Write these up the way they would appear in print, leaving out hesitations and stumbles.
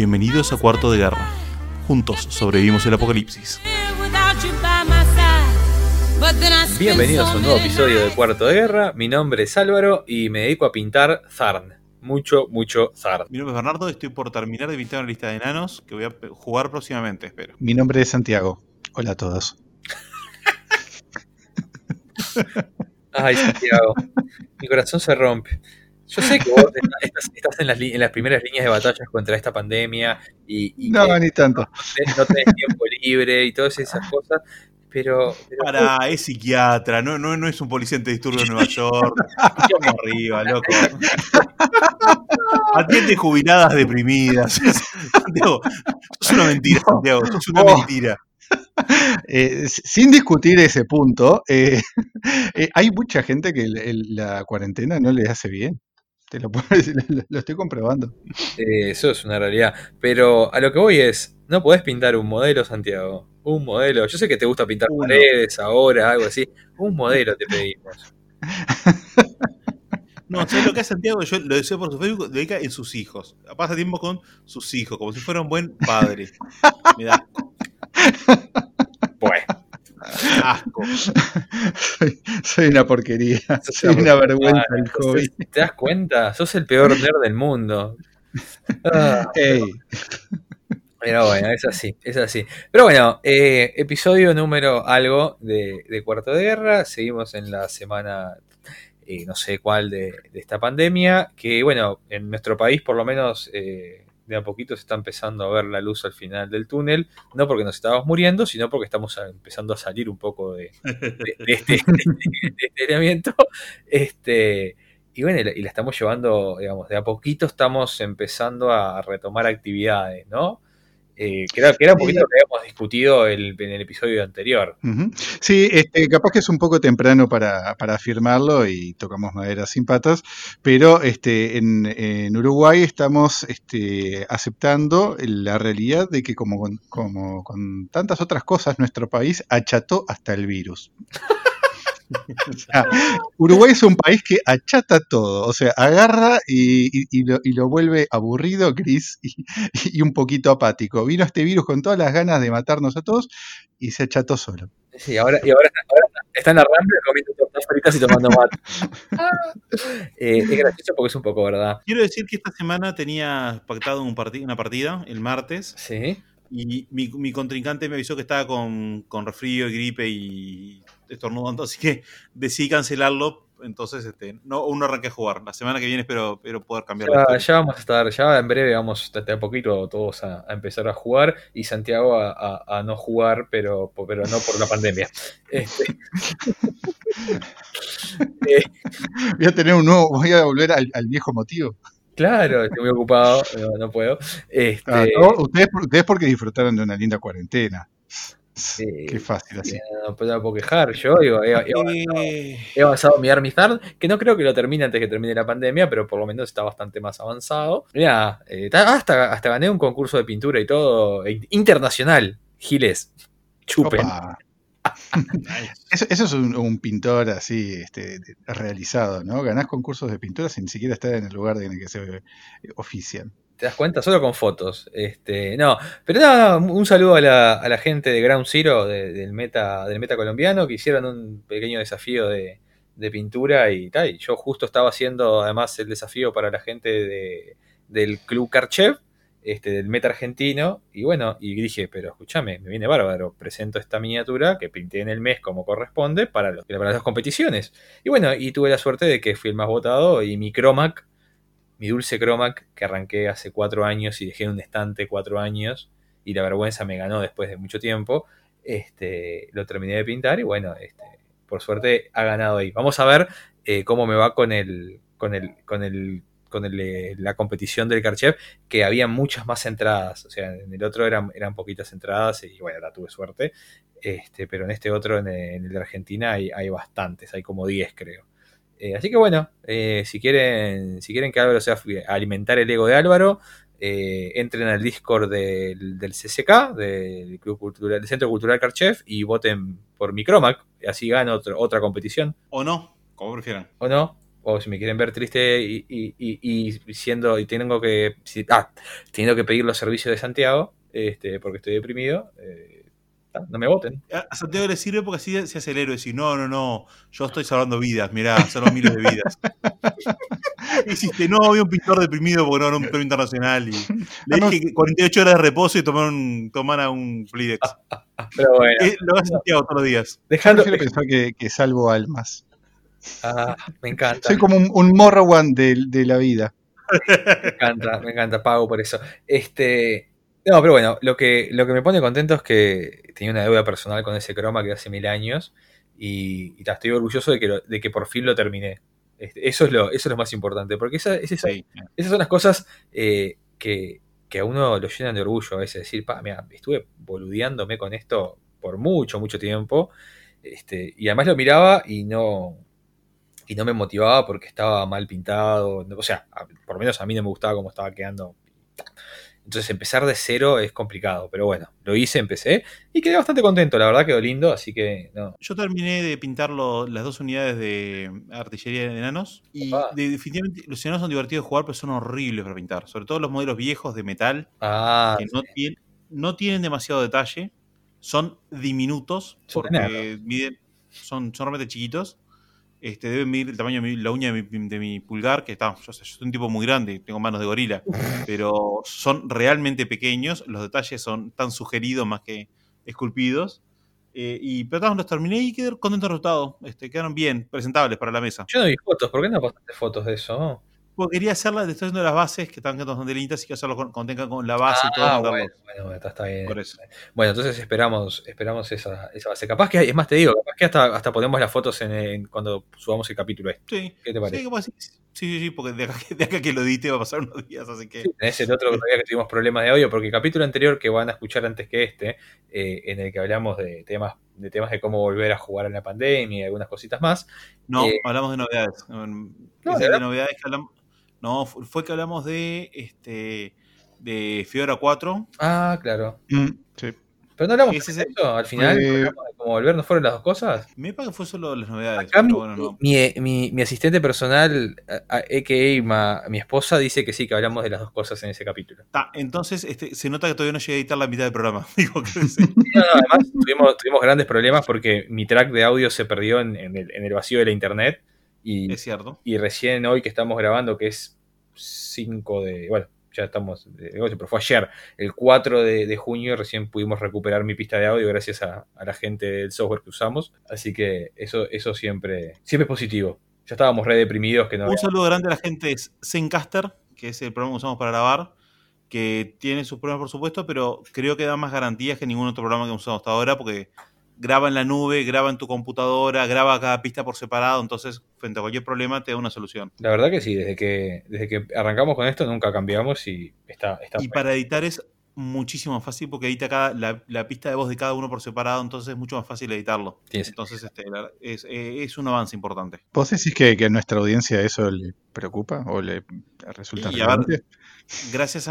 Bienvenidos a Cuarto de Guerra. Juntos sobrevivimos el apocalipsis. Bienvenidos a un nuevo episodio de Cuarto de Guerra. Mi nombre es Álvaro y me dedico a pintar Zarn. Mucho Zarn. Mi nombre es Bernardo, estoy por terminar de pintar una lista de enanos que voy a jugar próximamente, espero. Mi nombre es Santiago. Hola a todos. Ay, Santiago, mi corazón se rompe. Yo sé que vos estás en las primeras líneas de batallas contra esta pandemia y no, que ni tanto. no tenés tiempo libre y todas esas cosas, pero es psiquiatra, no es un policía antidisturbios de Nueva York. Escuchame arriba, loco. Atiende jubiladas deprimidas. Santiago, sos una mentira, Santiago, sos una mentira. Sin discutir ese punto, hay mucha gente que la cuarentena no les hace bien. Lo estoy comprobando. Eso es una realidad. Pero a lo que voy es, no podés pintar un modelo, Santiago. Un modelo. Yo sé que te gusta pintar paredes ahora, algo así. Un modelo te pedimos. No, ¿sabes lo que hace Santiago? Yo lo deseo por su Facebook, lo dedica en sus hijos. Pasa tiempo con sus hijos, como si fuera un buen padre. Me da asco. Bueno. Asco. Soy una porquería. Soy una vergüenza el hobby. ¿Te das cuenta? Sos el peor nerd del mundo. Hey. Pero bueno, es así. Pero bueno, episodio número algo de Cuarto de Guerra. Seguimos en la semana, no sé cuál, de esta pandemia. Que bueno, en nuestro país por lo menos de a poquito se está empezando a ver la luz al final del túnel. No porque nos estábamos muriendo, sino porque estamos empezando a salir un poco de este aislamiento. Y bueno, y la estamos llevando, digamos, de a poquito estamos empezando a retomar actividades, ¿no? Que era un poquito lo que habíamos discutido en el episodio anterior. Uh-huh. Sí, capaz que es un poco temprano para afirmarlo y tocamos madera sin patas, pero en Uruguay estamos aceptando la realidad de que como con tantas otras cosas, nuestro país acható hasta el virus. O sea, Uruguay es un país que achata todo, o sea, agarra y lo vuelve aburrido, gris y un poquito apático. Vino este virus con todas las ganas de matarnos a todos y se acható solo. Sí, ahora está en la Rambla comiendo tortas fritas y tomando mate. Es gracioso porque es un poco verdad. Quiero decir que esta semana tenía pactado una partida el martes. Sí. Y mi contrincante me avisó que estaba con resfrío y gripe y estornudando, así que decidí cancelarlo. Entonces, no arranqué a jugar. La semana que viene espero poder cambiarlo. Ya vamos a estar, ya en breve vamos a poquito todos a empezar a jugar y Santiago a no jugar, pero no por la pandemia. Voy a volver al viejo motivo. Claro, estoy muy ocupado, no puedo. No, ustedes porque disfrutaron de una linda cuarentena. Qué fácil así. No puedo quejar. Yo he avanzado mi Armizard, que no creo que lo termine antes que termine la pandemia, pero por lo menos está bastante más avanzado. Mirá, hasta gané un concurso de pintura y todo internacional. Giles, chupen. Eso es un pintor así realizado, ¿no? Ganás concursos de pintura sin ni siquiera estar en el lugar en el que se ofician. ¿Te das cuenta? Solo con fotos. No, pero nada, un saludo a la gente de Ground Zero, del meta colombiano, que hicieron un pequeño desafío de pintura y tal. Y yo justo estaba haciendo además el desafío para la gente del Club Karchev, del meta argentino, y bueno, y dije, pero escúchame, me viene bárbaro, presento esta miniatura que pinté en el mes como corresponde para las dos competiciones. Y bueno, y tuve la suerte de que fui el más votado y mi dulce Cromac, que arranqué hace 4 años y dejé en un estante 4 años, y la vergüenza me ganó después de mucho tiempo, lo terminé de pintar y bueno, por suerte ha ganado ahí. Vamos a ver cómo me va con la competición del Karchev, que había muchas más entradas, o sea, en el otro eran poquitas entradas y bueno, la tuve suerte, pero en este otro, en el de Argentina, hay bastantes, hay como 10 creo. Así que bueno, si quieren que Álvaro sea alimentar el ego de Álvaro, entren al Discord del CCK, del Centro Cultural Karchev, y voten por mi Cromac, así gana otra competición. O no, como prefieran. ¿O no? o si me quieren ver triste y siendo y teniendo que pedir los servicios de Santiago, porque estoy deprimido, no me voten. A Santiago le sirve porque así se hace el héroe. Decir, no, yo estoy salvando vidas, mirá, salvo miles de vidas. Hiciste, no, había un pintor deprimido porque no era un premio internacional. Y le dije que 48 horas de reposo y tomara un Plidex. Pero bueno. Lo hace Santiago todos los días. Yo prefiero pensar que salvo almas. Me encanta. Soy como un Morrowind de la vida. Me encanta, pago por eso. No, pero bueno, lo que me pone contento es que tenía una deuda personal con ese croma que hace 1000 años y estoy orgulloso de que por fin lo terminé. Eso es lo más importante, porque esas son las cosas que a uno lo llenan de orgullo a veces. Decir, mira, estuve boludeándome con esto por mucho, mucho tiempo, y además lo miraba y no me motivaba porque estaba mal pintado, o sea, por lo menos a mí no me gustaba cómo estaba quedando. Entonces empezar de cero es complicado, pero bueno, lo hice, empecé y quedé bastante contento, la verdad quedó lindo, así que no. Yo terminé de pintar las 2 unidades de artillería de enanos y definitivamente los enanos son divertidos de jugar, pero son horribles para pintar, sobre todo los modelos viejos de metal que no tienen demasiado detalle, son diminutos porque son realmente chiquitos. Deben medir el tamaño de la uña de mi pulgar, que yo soy un tipo muy grande, tengo manos de gorila, pero son realmente pequeños, los detalles son tan sugeridos más que esculpidos, pero los terminé y quedé contento del resultado, quedaron bien, presentables para la mesa. Yo no vi fotos, ¿por qué no pasaste fotos de eso? Porque quería hacerlas, estoy haciendo las bases que están bastante lindas y que hacerlo con la base y todo. Bueno, está bien. Por eso. Bueno, entonces esperamos esa base. Capaz que, es más te digo, capaz que hasta ponemos las fotos cuando subamos el capítulo Sí. ¿Qué te parece? Sí, porque de acá que lo edite va a pasar unos días, así que... Sí, tenés el otro día que tuvimos problemas de audio, porque el capítulo anterior que van a escuchar antes que en el que hablamos de temas de cómo volver a jugar en la pandemia y algunas cositas más. No, hablamos de novedades. De novedades que hablamos... No, fue que hablamos de Fiora 4. Ah, claro. Sí. Pero no hablamos de eso, al final, de cómo volver, ¿no fueron las dos cosas? Me parece que fue solo las novedades. Acá pero bueno, no. mi asistente personal, a.k.a. mi esposa, dice que sí, que hablamos de las dos cosas en ese capítulo. Entonces se nota que todavía no llegué a editar la mitad del programa. Además, tuvimos grandes problemas porque mi track de audio se perdió en el vacío de la internet. Es cierto. Y recién hoy que estamos grabando, que es 5 de... Bueno, ya estamos de negocio, pero fue ayer, el 4 de junio, recién pudimos recuperar mi pista de audio gracias a la gente del software que usamos. Así que eso siempre es positivo. Ya estábamos re deprimidos. Un saludo grande a la gente de Zencaster, que es el programa que usamos para grabar, que tiene sus problemas por supuesto, pero creo que da más garantías que ningún otro programa que hemos usado hasta ahora, porque graba en la nube, graba en tu computadora, graba cada pista por separado, entonces frente a cualquier problema te da una solución. La verdad que sí, desde que arrancamos con esto nunca cambiamos y está Y bueno. Para editar es muchísimo más fácil porque edita la pista de voz de cada uno por separado, entonces es mucho más fácil editarlo. Sí. Entonces es un avance importante. ¿Vos decís que a nuestra audiencia eso le preocupa o le resulta relevante? Gracias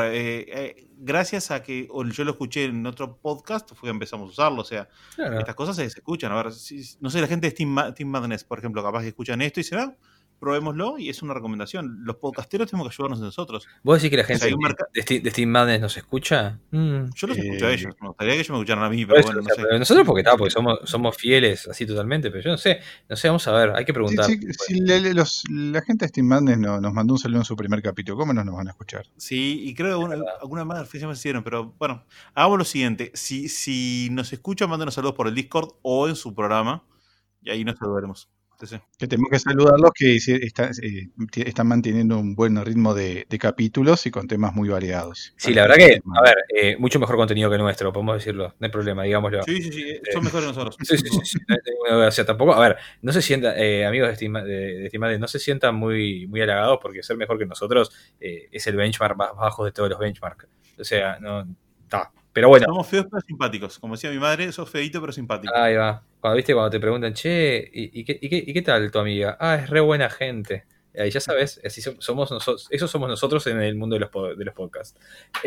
a que yo lo escuché en otro podcast, fue que empezamos a usarlo. O sea, claro, estas cosas se escuchan. A ver, no sé, la gente de Team Madness, por ejemplo, capaz que escuchan esto y se va, probémoslo, y es una recomendación. Los podcasteros tenemos que ayudarnos nosotros. ¿Vos decís que la gente de Team Madness nos escucha? Yo los escucho a ellos. Me gustaría que ellos me escucharan a mí, pero bueno, no sé. Pero nosotros porque somos fieles así totalmente, pero yo no sé, vamos a ver, hay que preguntar. Sí, la gente de Steam Madness nos mandó un saludo en su primer capítulo, ¿cómo no nos van a escuchar? Sí, y creo que alguna más se me hicieron, pero bueno, hagamos lo siguiente, si nos escuchan, mándenos saludos por el Discord o en su programa, y ahí nos saludaremos. Que tenemos que saludarlos, que están manteniendo un buen ritmo de capítulos y con temas muy variados. Sí, la verdad que, a ver, mucho mejor contenido que nuestro, podemos decirlo, no hay problema, digámoslo. Sí, son mejores nosotros. Sí, o sea, tampoco, a ver, no se sientan, amigos de Steam, no se sientan muy, muy halagados porque ser mejor que nosotros es el benchmark más bajo de todos los benchmarks. O sea, no, está. Pero bueno. Somos feos pero simpáticos. Como decía mi madre, sos feíto pero simpático. Ahí va. Cuando te preguntan, che, ¿y qué tal tu amiga? Es re buena gente. Ahí ya sabes, así somos nosotros en el mundo de los podcasts.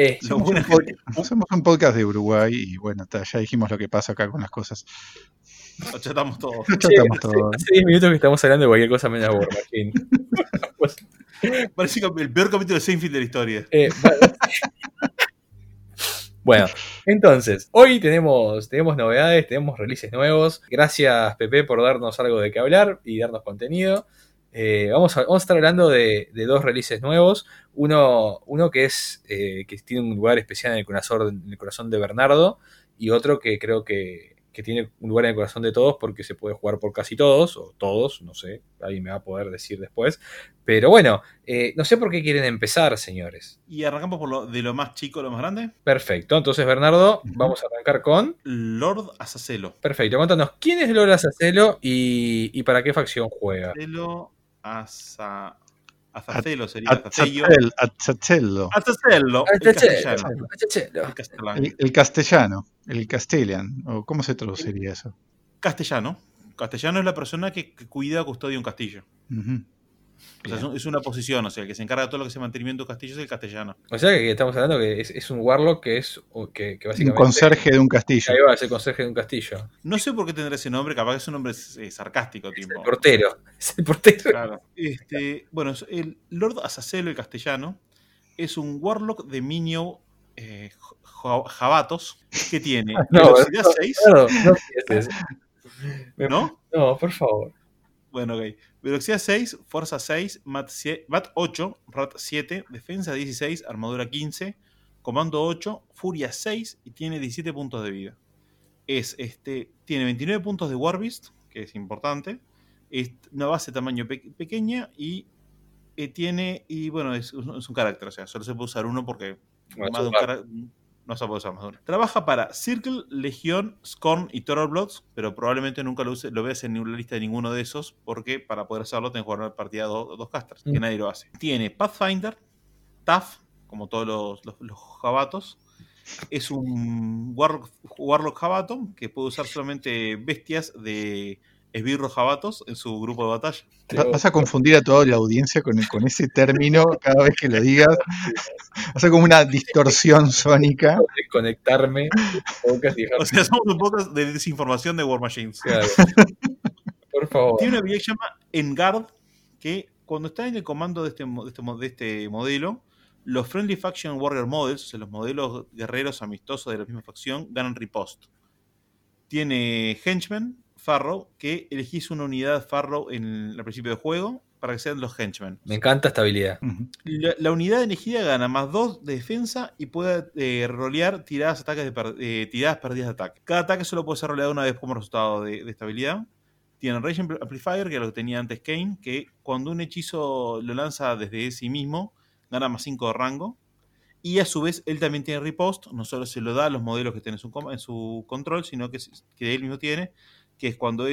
Somos un podcast de Uruguay y bueno, ya dijimos lo que pasa acá con las cosas. Lo chatamos todos. Lo chatamos todo. Hace 10 minutos que estamos hablando de cualquier cosa menos War Machine. Parece el peor capítulo de Seinfeld de la historia. Bueno, entonces, hoy tenemos novedades, tenemos releases nuevos. Gracias, Pepe, por darnos algo de qué hablar y darnos contenido. Vamos a estar hablando de 2 releases nuevos. Uno que que tiene un lugar especial en el corazón de Bernardo, y otro que creo que tiene un lugar en el corazón de todos porque se puede jugar por casi todos, o todos, no sé, alguien me va a poder decir después. Pero bueno, no sé por qué quieren empezar, señores. Y arrancamos de lo más chico a lo más grande. Perfecto, entonces Bernardo, vamos a arrancar con Lord Azazello. Perfecto, cuéntanos, ¿quién es Lord Azazello y para qué facción juega? Azazello sería Azazello. Azazello. El castellano. El castellan. ¿O cómo se traduciría eso? Castellano. Castellano es la persona que cuida o custodia un castillo. Uh-huh. O sea, es una posición, o sea, el que se encarga de todo lo que sea mantenimiento de castillo es el castellano. O sea que estamos hablando que es un warlock que básicamente... Un conserje de un castillo. Ahí va, es el conserje de un castillo. No sé por qué tendrá ese nombre, capaz que es un nombre sarcástico. Es tipo. El portero. Es el portero. Claro. Bueno, el Lord Azazello, el castellano, es un warlock de Minio Javatos que tiene velocidad 6. No, no, por favor. Bueno, ok. Velocidad 6, fuerza 6, mat 8, rat 7, defensa 16, armadura 15, comando 8, furia 6 y tiene 17 puntos de vida. Tiene 29 puntos de War-Beast, que es importante. Es una base de tamaño pequeña y bueno, es un carácter, o sea, solo se puede usar uno porque más de un carácter no se puede usar más de uno. Trabaja para Circle, Legión, Scorn y Thunderbloods, pero probablemente nunca lo veas en la lista de ninguno de esos, porque para poder hacerlo tenés que jugar una partida 2 casters, que nadie lo hace. Tiene Pathfinder, Tough, como todos los jabatos. Es un Warlock jabato que puede usar solamente bestias de esbirros jabatos en su grupo de batalla. Vas a confundir a toda la audiencia con ese término cada vez que lo digas. Va a ser como una distorsión sónica. Desconectarme. O sea, somos un poco de desinformación de War Machines. Claro. Por favor. Tiene una habilidad que se llama Engard, que cuando está en el comando de este modelo, los Friendly Faction Warrior Models, o sea, los modelos guerreros amistosos de la misma facción, ganan riposte. Tiene Henchmen, Farrow, que elegís una unidad Farrow al principio del juego para que sean los Henchmen. Me encanta esta habilidad. La unidad elegida gana más 2 de defensa y puede rolear tiradas perdidas de ataque. Cada ataque solo puede ser roleado una vez como resultado de esta habilidad. Tiene Rage Amplifier, que es lo que tenía antes Kane, que cuando un hechizo lo lanza desde sí mismo, gana más 5 de rango. Y a su vez, él también tiene riposte, no solo se lo da a los modelos que tiene en su control, sino que él mismo tiene, que es cuando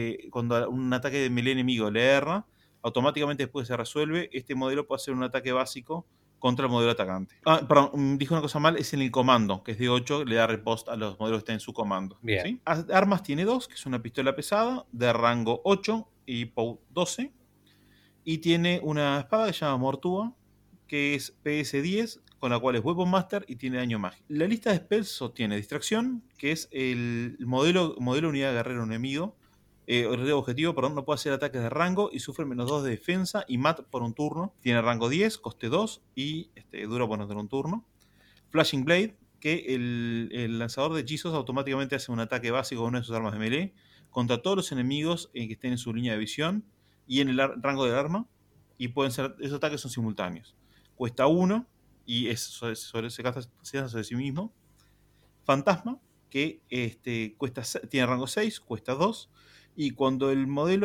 un ataque de melee enemigo le erra, automáticamente después se resuelve, este modelo puede hacer un ataque básico contra el modelo atacante. Perdón, dije una cosa mal, es en el comando, que es de 8, le da riposte a los modelos que están en su comando. Bien. ¿Sí? Armas tiene 2, que es una pistola pesada, de rango 8 y POW 12, y tiene una espada que se llama Mortua, que es PS 10, con la cual es Weapon Master y tiene daño mágico. La lista de spells sostiene distracción, que es el modelo unidad guerrero enemigo, objetivo, no puede hacer ataques de rango y sufre menos 2 de defensa y mat por un turno. Tiene rango 10, coste 2 y dura por un turno. Flashing Blade, que el lanzador de hechizos automáticamente hace un ataque básico con una de sus armas de melee contra todos los enemigos que estén en su línea de visión y en el rango del arma, y esos ataques son simultáneos. Cuesta 1 y se gasta sobre sí mismo. Fantasma, que tiene rango 6, cuesta 2. Y cuando el modelo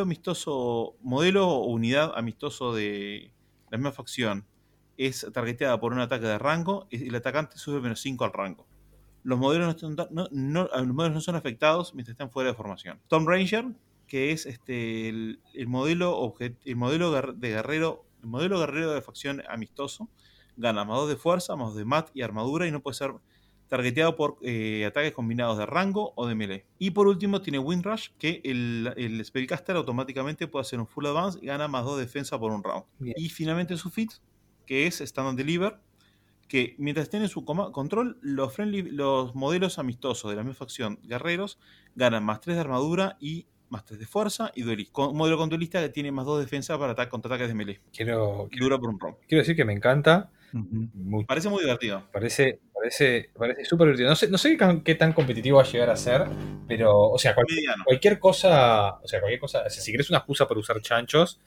o unidad amistoso de la misma facción es targeteada por un ataque de rango, el atacante sube menos 5 al rango. Los modelos no son afectados mientras están fuera de formación. Storm Ranger, que es el modelo guerrero de facción amistoso, gana más 2 de fuerza, más 2 de mat y armadura y no puede ser targeteado por ataques combinados de rango o de melee. Y por último tiene Windrush, que el Spellcaster automáticamente puede hacer un full advance y gana más 2 de defensa por un round. Bien. Y finalmente su feat, que es Stand and Deliver, que mientras tienen su control, los modelos amistosos de la misma facción, guerreros, ganan más 3 de armadura y más 3 de fuerza y duelista. Un modelo con duelista que tiene más 2 de defensa para contraataques de melee. Dura por un round. Quiero decir que me encanta. Ujú. Parece muy divertido. Parece súper divertido. No sé qué tan competitivo va a llegar a ser, pero, o sea, Mediano. cualquier cosa, o sea, si querés una excusa para usar chanchos,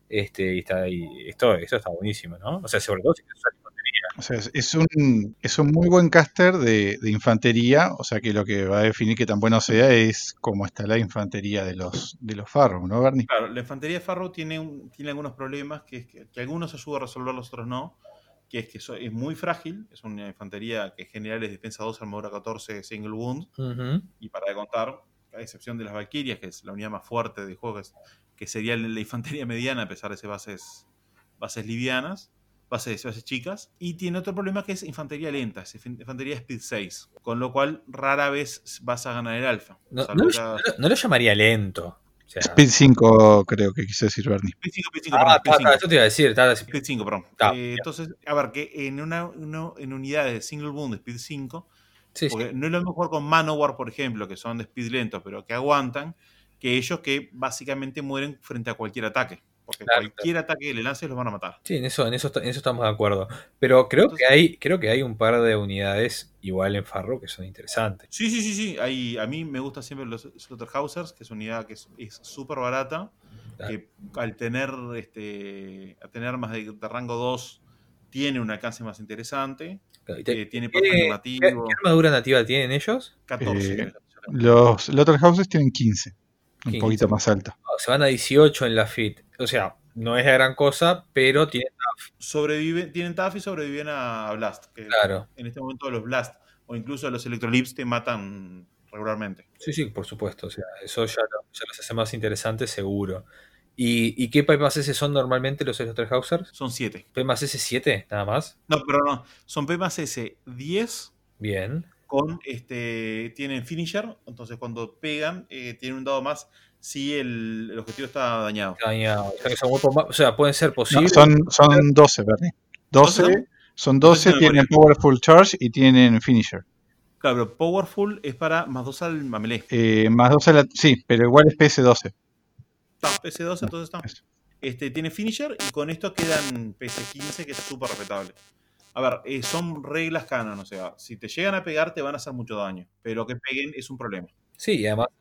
esto está buenísimo, ¿no? O sea, sobre todo si querés usar infantería. O sea, es un muy buen caster de infantería, o sea que lo que va a definir que tan bueno sea es cómo está la infantería de los Farrow, ¿no, Bernie? Claro, la infantería de Farrow tiene algunos problemas que es que algunos ayudan a resolver, los otros no. Que es que es muy frágil, es una infantería que en general es defensa 2, armadura 14, single wound. Ujú. Y para de contar, a excepción de las Valkyrias, que es la unidad más fuerte del juego, que sería la infantería mediana, a pesar de ser bases livianas, bases chicas. Y tiene otro problema que es infantería lenta, es infantería Speed 6, con lo cual rara vez vas a ganar el alfa. No lo llamaría lento. O sea, Speed 5 creo que quise decir Bernie. Speed 5, perdón, Speed 5. Eso te iba a decir. Speed 5, perdón. Entonces, a ver, que en unidades de single wound de Speed 5, Sí, porque no es lo mismo jugar con Manowar, por ejemplo, que son de speed lento, pero que aguantan, que ellos que básicamente mueren frente a cualquier ataque. Porque cualquier ataque que le lances los van a matar. Sí, en eso estamos de acuerdo. Pero creo que hay un par de unidades igual en Farro que son interesantes. Sí. A mí me gustan siempre los Slaughterhousers, que es una unidad que es súper barata, que al tener armas de rango 2 tiene un alcance más interesante. Tiene personaje nativo. ¿Qué armadura nativa tienen ellos? 14. Los Houses tienen 15, un 15. poquito más alta. Se van a 18 en la FIT. O sea, no es la gran cosa, pero tienen Tienen TAF y sobreviven a Blast. Que claro. En este momento los Blast o incluso los Electrolips te matan regularmente. Sí, por supuesto. O sea, eso ya los hace más interesantes, seguro. ¿Y qué P más S son normalmente los Slaughterhousers? Son 7. ¿P más S 7, nada más? No, pero no. Son P más S 10. Bien. Tienen finisher. Entonces cuando pegan, tienen un dado más si el objetivo está dañado. O sea, pueden ser posibles. No, son 12, Bernie. 12, son 12, tienen Powerful Charge y tienen Finisher. Claro, pero Powerful es para más 2 al melee. Más 2 a la. Sí, pero igual es PS12. PS12, entonces está. Tiene Finisher y con esto quedan PS15, que es súper respetable. A ver, son reglas canon, o sea, si te llegan a pegar te van a hacer mucho daño, pero que peguen es un problema. Sí, y además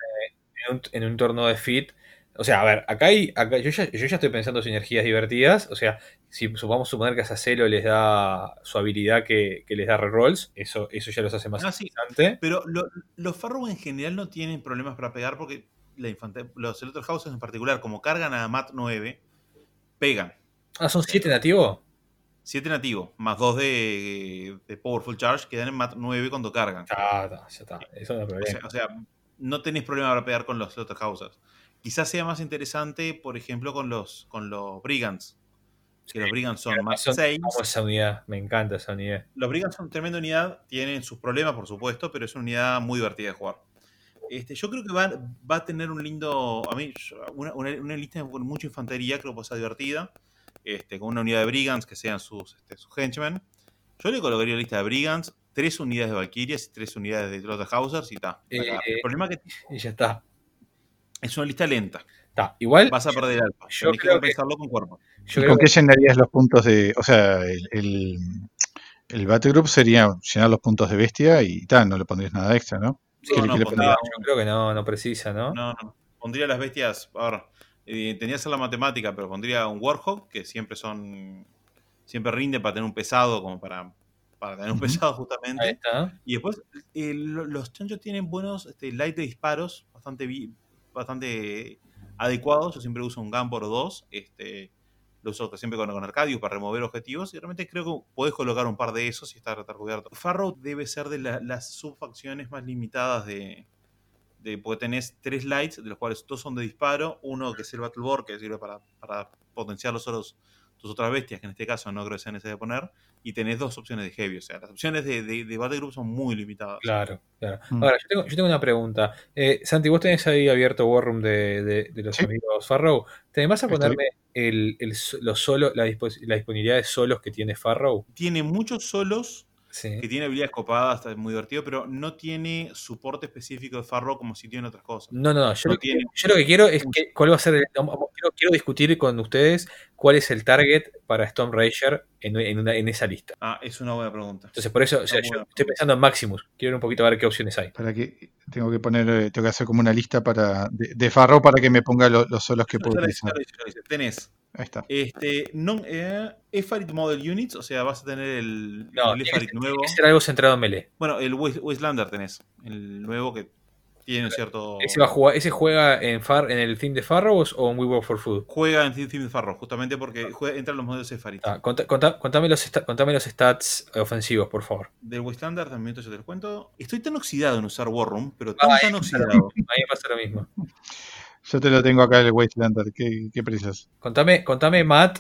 en un torneo de fit, o sea, a ver, yo ya estoy pensando sinergias divertidas, o sea, si vamos a suponer que a Sacelo les da su habilidad que les da rerolls, eso ya los hace más interesante. Pero los Farrow en general no tienen problemas para pegar porque los Slaughterhouses en particular, como cargan a MAT 9, pegan. ¿Son 7 nativos? 7 nativos, más 2 de Powerful Charge, que dan en MAT 9 cuando cargan. Ya está. Eso no es problema. O sea, no tenéis problema para pegar con los Slaughterhouses. Quizás sea más interesante, por ejemplo, con los Brigands. Que los Brigands son más 6. Esa unidad, me encanta esa unidad. Los Brigands son tremenda unidad, tienen sus problemas, por supuesto, pero es una unidad muy divertida de jugar. Yo creo que va a tener un lindo. A mí, una lista con mucha infantería, creo que va a ser divertida. Con una unidad de Brigands que sean sus henchmen. Yo le colocaría la lista de Brigands, 3 unidades de Valkyrias y 3 unidades de Slaughterhousers y está. El problema que y ya está. Es una lista lenta. Igual. Vas a perder alfa. Yo creo que pensarlo con cuerpo. ¿Y con qué llenarías los puntos de. O sea, el Battle Group sería llenar los puntos de bestia y tal, no le pondrías nada extra, ¿no? Sí, yo creo que no precisa, ¿no? No. Pondría las bestias. Ahora, tenía que hacer la matemática, pero pondría un Warhawk, que siempre rinde para tener un pesado, como para tener un pesado justamente. Ahí está. Y después, los chanchos tienen buenos light de disparos, bastante adecuados. Yo siempre uso un Gambor o 2. Lo uso siempre con Arcadius para remover objetivos y realmente creo que podés colocar un par de esos y estar cubierto. Farrow debe ser de las subfacciones más limitadas porque tenés 3 lights, de los cuales 2 son de disparo, uno que es el Battle Board, que sirve para potenciar todos tus otras bestias, que en este caso no creo que sea necesario poner, y tenés 2 opciones de heavy. O sea, las opciones de Battle Group son muy limitadas. Claro, claro. Ahora, yo tengo una pregunta. Santi, vos tenés ahí abierto War Room de los Sí. amigos Farrow. ¿Te vas a Estoy. ponerme la disponibilidad de solos que tiene Farrow? Tiene muchos solos Sí. que tiene habilidades copadas, está muy divertido, pero no tiene soporte específico de Farro como si tiene otras cosas. No. Yo No lo tiene que quiero es un- cuál va a ser quiero discutir con ustedes cuál es el target para Storm Ranger en esa lista. es una buena pregunta. Entonces, por eso, o sea, Una yo buena estoy pregunta. pensando en Maximus. Quiero ver un poquito a ver qué opciones hay. Para que tengo que hacer como una lista de Farro para que me ponga los solos que puedo Ya lo utilizar. hice. Tenés Ahí está. Efarit Model Units, o sea, vas a tener el No, Efarit tiene nuevo. que ser algo centrado en melee. Bueno, el Wastelander tenés, el nuevo que tiene un cierto... ¿Ese juega en el team de Farrows o en We Work for Food? Juega en Team de Farro, justamente porque entra en los modelos Efarit. Contame los stats ofensivos, por favor. Del Wastelander también yo te lo cuento. Estoy tan oxidado en usar War Room, pero tan oxidado. A mí me pasa lo mismo. Yo te lo tengo acá el Wastelander. ¿Qué precisas? Contame Matt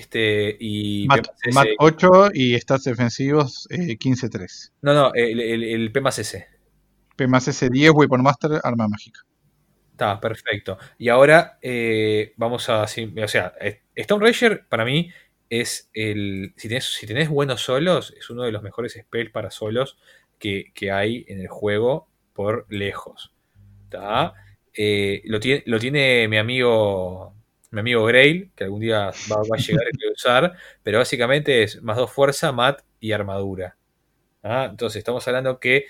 y Mat 8 y stats defensivos 15-3. No, el P más S. P más S 10, Weapon Master, arma mágica. Está, perfecto. Y ahora vamos a... O sea, Stone Ranger para mí es el... Si tenés buenos solos, es uno de los mejores spells para solos que hay en el juego por lejos. ¿Tá? Lo tiene mi amigo Grail, que algún día va a llegar a usar, pero básicamente es más 2 fuerza, mat y armadura. Entonces estamos hablando que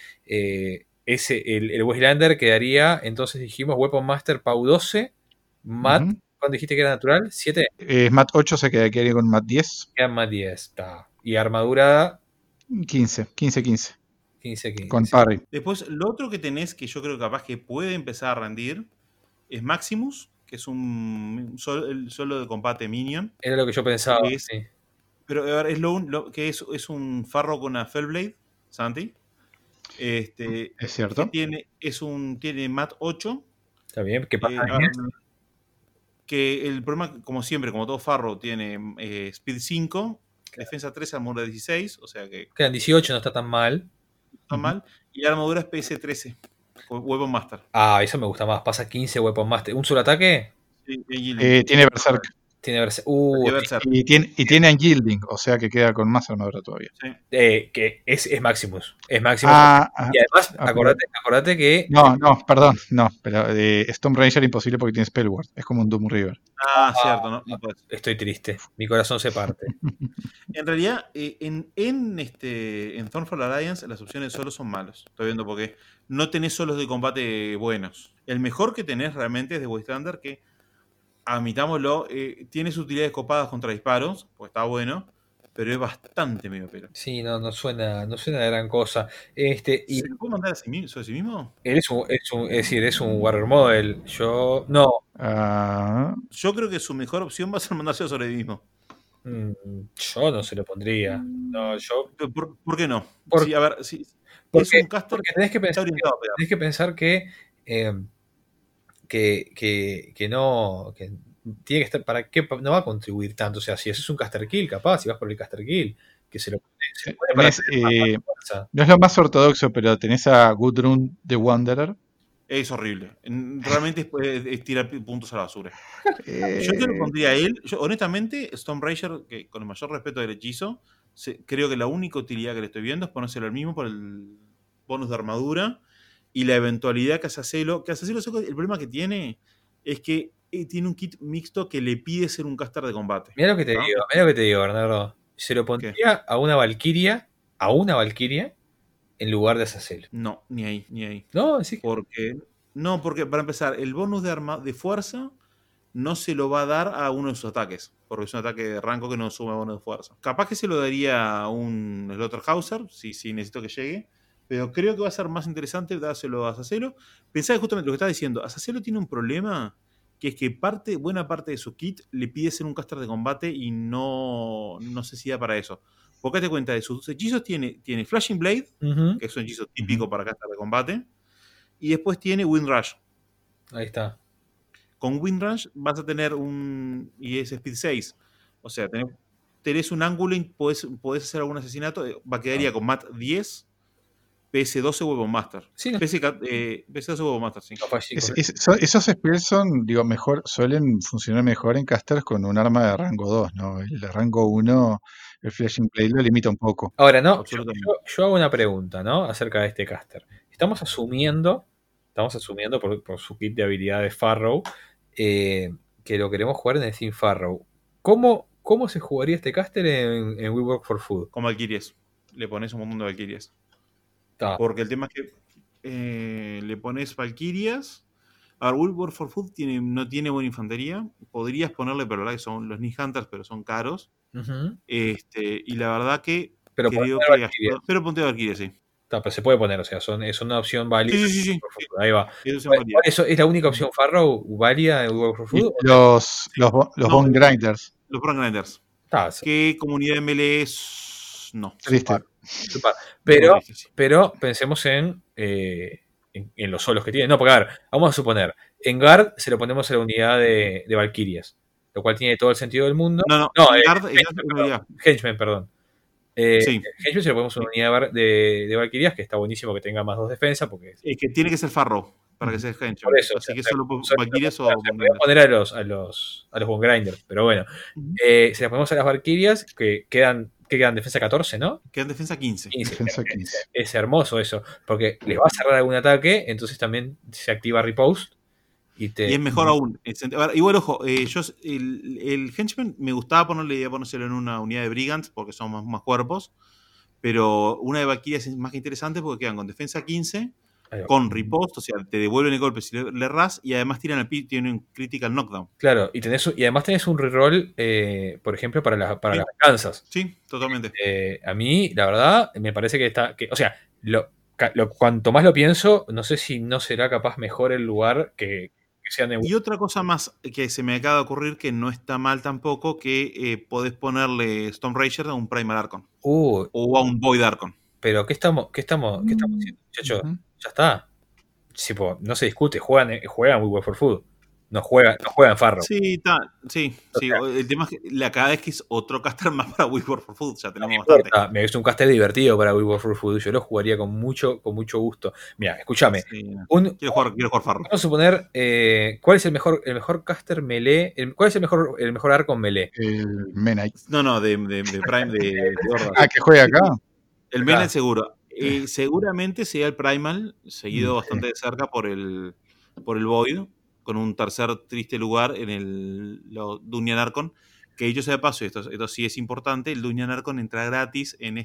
el Wastelander quedaría, entonces dijimos Weapon Master Pau 12, mat, ¿cuándo dijiste que era natural? ¿7? Mat 8 se quedaría con Mat 10. Quedan mat 10, está. Y armadura 15. 15. Con parry. Después, lo otro que tenés que yo creo que capaz que puede empezar a rendir es Maximus, que es el solo de combate minion. Era lo que yo pensaba, sí. Pero a ver, es un Farro con una Fellblade, Santi. Es cierto. Tiene Mat 8. Está bien, ¿qué pasa? Que el problema, como siempre, como todo Farro, tiene Speed 5, defensa 3, armadura 16, o sea que... Quedan 18, no está tan mal. Está mal. Y la armadura es PS 13, Weapon Master. Eso me gusta más, pasa 15 Weapon Master. ¿Un solo ataque? Sí, tiene Berserk. Tiene Berserk. Y tiene Unyielding, o sea que queda con más armadura todavía. Sí. Que es Maximus. Es Maximus. Y además, acordate que... No, perdón. No, pero Storm Ranger imposible porque tiene Spellward. Es como un Doom River. Cierto, no puede ser. Estoy triste. Mi corazón se parte. En realidad, en Thornfall Alliance las opciones solo son malos. Estoy viendo porque no tenés solos de combate buenos. El mejor que tenés realmente es de Wastelander, que, admitámoslo, tiene sus utilidades copadas contra disparos, pues está bueno, pero es bastante medio pelo. Sí, no suena de gran cosa. ¿Se lo puedo mandar sobre sí mismo? Él es un Warrior Model. Yo creo que su mejor opción va a ser mandarse sobre sí mismo. Yo no se lo pondría. No, ¿Por qué no? Porque es un caster porque tenés que pensar que no, que tiene que estar, ¿para qué? No va a contribuir tanto. O sea, si haces un caster kill, capaz, si vas por el caster kill, que se lo pone para fuerza. No es lo más ortodoxo, pero tenés a Gudrun the Wanderer. Es horrible. Realmente es tirar puntos a la basura. Yo te lo pondría a él. Honestamente, Storm Ranger, que con el mayor respeto del hechizo, creo que la única utilidad que le estoy viendo es ponérselo al mismo por el bonus de armadura y la eventualidad que Azacelo. El problema que tiene es que tiene un kit mixto que le pide ser un caster de combate. Mira lo que te digo, Bernardo. Se lo pondría a una Valkyria en lugar de Azazel. No, ni ahí. No, sí. Porque para empezar, el bonus de fuerza no se lo va a dar a uno de sus ataques, porque es un ataque de rango que no suma bonus de fuerza. Capaz que se lo daría a un Slaughterhauser, si necesito que llegue, pero creo que va a ser más interesante dárselo a Azacelo. Pensá que justamente lo que estaba diciendo, Azacelo tiene un problema, que es que buena parte de su kit le pide ser un caster de combate y no sé si da para eso. Porque te cuenta de sus hechizos, tiene Flashing Blade, que es un hechizo típico para caster de combate, y después tiene Windrush. Ahí está. Con Windrush vas a tener y es Speed 6. O sea, tenés un ángulo y podés hacer algún asesinato. Quedaría con MAT 10, PS12 Weapon Master. Sí, no, PS12 Weapon Master, sí. no fue así, Esos spells son, digo, suelen funcionar mejor en casters con un arma de rango 2, ¿no? El de rango 1, el Flashing Blade lo limita un poco. Ahora, no, Absolutamente. yo hago una pregunta, ¿no? Acerca de este caster. Estamos asumiendo por su kit de habilidades Farrow, que lo queremos jugar en el Team Farrow. ¿Cómo se jugaría este caster en We Work for Food? Con Valkyries. Le pones un montón de Valkyries. Ah, Porque el tema es que le pones Valkyrias. A ver, World War for Food no tiene buena infantería. Podrías ponerle, pero la verdad que son los Knee Hunters, pero son caros. ujú. Y la verdad que Pero creo poner que Valkyrias. pero ponte Valkyrias, sí. Pero se puede poner, o sea, es una opción válida. Sí. Ahí va. Eso ¿Cuál es la única opción Farrow válida en We Work for Y Food? los No, Bone Grinders. Los Brand Grinders. Está, ¿Qué comunidad de melee no? Triste. Pero pensemos en los solos que tiene. No, porque a ver, vamos a suponer, en Guard se lo ponemos a la unidad de Valkyrias, lo cual tiene todo el sentido del mundo. No, Henchman, perdón. Sí. Henchman se lo ponemos a una unidad de Valkyrias, que está buenísimo que tenga más 2 defensa, porque Es que tiene que ser Farrow para que sea Henchman. por eso, Así que solo Valkyrias o se podemos poner a los Bone Grinders, pero bueno. Se las ponemos a las Valkyrias, que quedan defensa 14, ¿no? Quedan defensa 15. Defensa 15. Es hermoso eso, porque les va a cerrar algún ataque, entonces también se activa Repost. Y es mejor aún. Igual, ojo, el Henchman me gustaba ponérselo en una unidad de Brigands porque son más cuerpos. Pero una de Valkyrias es más que interesante porque quedan con defensa 15, con riposte, o sea, te devuelven el golpe si le erras y además tienen un critical knockdown. Claro, y además tenés un reroll, por ejemplo, para las venganzas. Sí, totalmente. A mí, la verdad, me parece o sea, cuanto más lo pienso, no sé si no será capaz mejor el lugar que sea neutral. Y otra cosa más que se me acaba de ocurrir que no está mal tampoco, que podés ponerle Storm Rager a un Primal Archon. O a un Void Archon. Pero ¿qué estamos haciendo, muchachos? Ya está. No se discute, juegan We Work for Food. No juegan Farrow. Sí. El tema es que cada vez que es otro caster más para We Work for Food. Ya tenemos bastante. Me es un caster divertido para We Work for Food. Yo lo jugaría con mucho gusto. Mira, escúchame. Sí, quiero jugar Farrow. Vamos a suponer, ¿cuál es el mejor caster melee? ¿Cuál es el mejor arco en melee? El Menite. No, de Prime de Hordas. Que juega acá. El Menite seguro. Seguramente sea el Primal, seguido bastante de cerca por el Void, con un tercer triste lugar en el Dungeon Archon, que dicho sea de paso, esto sí es importante, el Dungeon Archon entra gratis en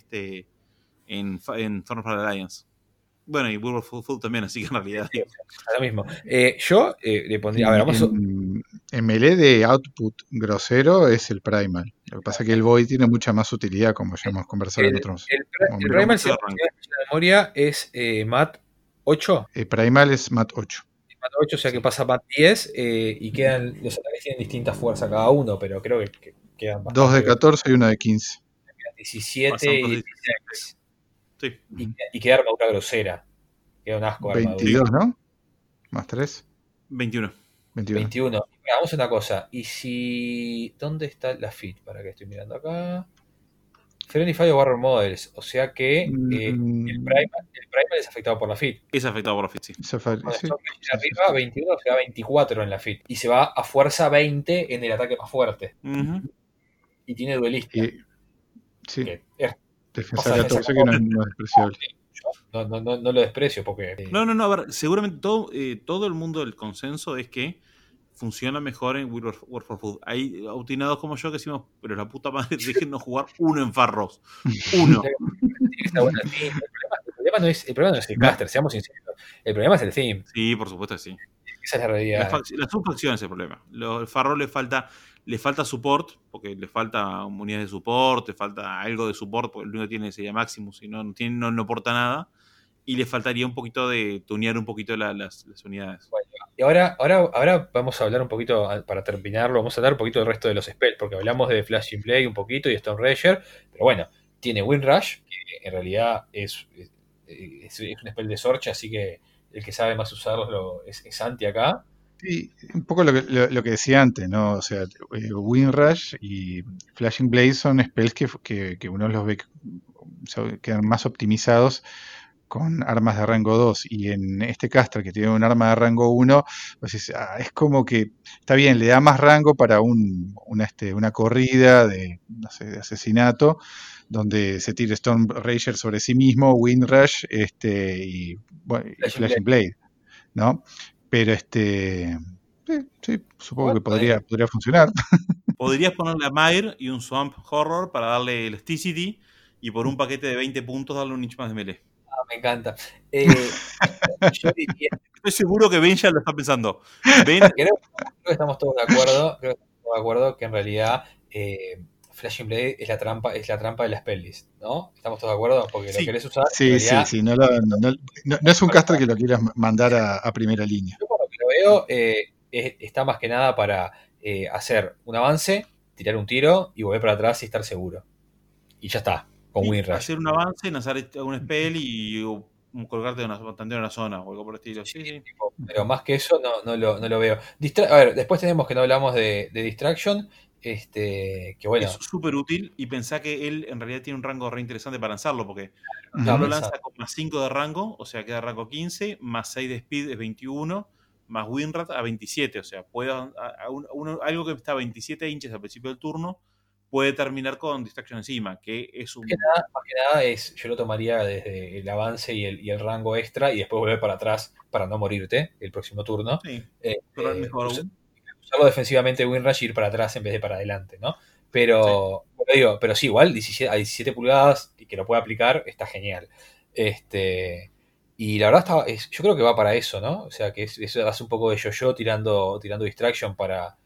Thornfire Alliance. Bueno, y World of Food también, así que en realidad... Lo mismo. Yo le pondría... A ver, en melee de output grosero es el Primal. Lo que pasa es que el Void tiene mucha más utilidad, como ya hemos conversado en otros momentos. El Primal, si la memoria, es MAT 8. El Primal es MAT 8. MAT 8, o sea que pasa MAT 10 y los ataques tienen distintas fuerzas cada uno, pero creo que quedan bastante. 2 de 14 y 1 de 15. 17 y 16. Sí. Y queda armadura grosera. Queda un asco. 22, ¿no? Más 3. 21. Vamos a una cosa. ¿Y si... ¿Dónde está la FIT? Para que estoy mirando acá. Friendly Fire Warrior Models. O sea que el Primal es afectado por la FIT. Es afectado por la FIT, sí. Arriba 21, se va 24 en la FIT. Y se va a fuerza 20 en el ataque más fuerte. Y tiene duelista. Sí. Defensa 14 que no es despreciable. No lo desprecio porque... No, a ver, seguramente todo el mundo del consenso es que funciona mejor en World for Food. Hay autinados como yo que decimos, pero la puta madre, déjennos jugar uno en Farros. Uno. El problema no es el caster, seamos sinceros. El problema es el theme. Sí, por supuesto que sí. Esa es la realidad. Las subfacciones es el problema. El Farro le falta support, porque le falta unidades de support, le falta algo de support, porque el único que tiene sería Maximus y no aporta nada. Y le faltaría un poquito de tunear un poquito las unidades. Bueno, y ahora vamos a hablar un poquito, para terminarlo, vamos a hablar un poquito del resto de los spells, porque hablamos de Flashing Blade un poquito y Stone Rager, pero bueno, tiene Windrush, que en realidad es un spell de Sorcha, así que el que sabe más usarlo es Santi acá. Sí, un poco lo que decía antes, ¿no? O sea, Windrush y Flashing Blade son spells que uno los ve, quedan más optimizados con armas de rango 2 y en este caster que tiene un arma de rango 1, pues es como que está bien, le da más rango para una corrida de, no sé, de asesinato, donde se tira Storm Rager sobre sí mismo, Windrush y, bueno, y Flashing Blade. Flashing Blade, ¿no? Pero sí, supongo que podría funcionar. Podrías ponerle a Mire y un Swamp Horror para darle Elasticity y por un paquete de 20 puntos darle un inch más de melee. Me encanta. Yo diría, Estoy seguro que Ben ya lo está pensando. creo que estamos todos de acuerdo, que en realidad Flashing Blade es la trampa de las pelis, ¿no? ¿Estamos todos de acuerdo? Porque lo Sí, querés usar, en Sí, realidad, sí, no es un caster que lo quieras mandar a primera línea. yo por lo que lo veo, está más que nada para hacer un avance, tirar un tiro y volver para atrás y estar seguro. Y ya está, con sí, Windrush. hacer un avance, lanzar un spell y colgarte de una zona o algo por el estilo. Sí, sí. Pero más que eso, no lo veo. A ver, después tenemos que no hablamos de Distraction. Que Es bueno, súper útil y pensá que él en realidad tiene un rango re interesante para lanzarlo porque él estaba lo Ujú. lanza pensando. con más 5 de rango, o sea, queda rango 15, más 6 de speed es 21, más Winrat a 27, o sea, puede algo que está a 27 inches al principio del turno, puede terminar con Distraction encima, que es un... Más que nada yo lo tomaría desde el avance y el rango extra y después volver para atrás para no morirte el próximo turno. Sí, Eh, pero eh, mejor us- aún. Usarlo defensivamente Winrush y ir para atrás en vez de para adelante, ¿no? Sí. Pero sí, igual 17, a 17 pulgadas y que lo pueda aplicar está genial. Este, y la verdad yo creo que va para eso, ¿no? O sea, que eso hace un poco de yo-yo tirando distraction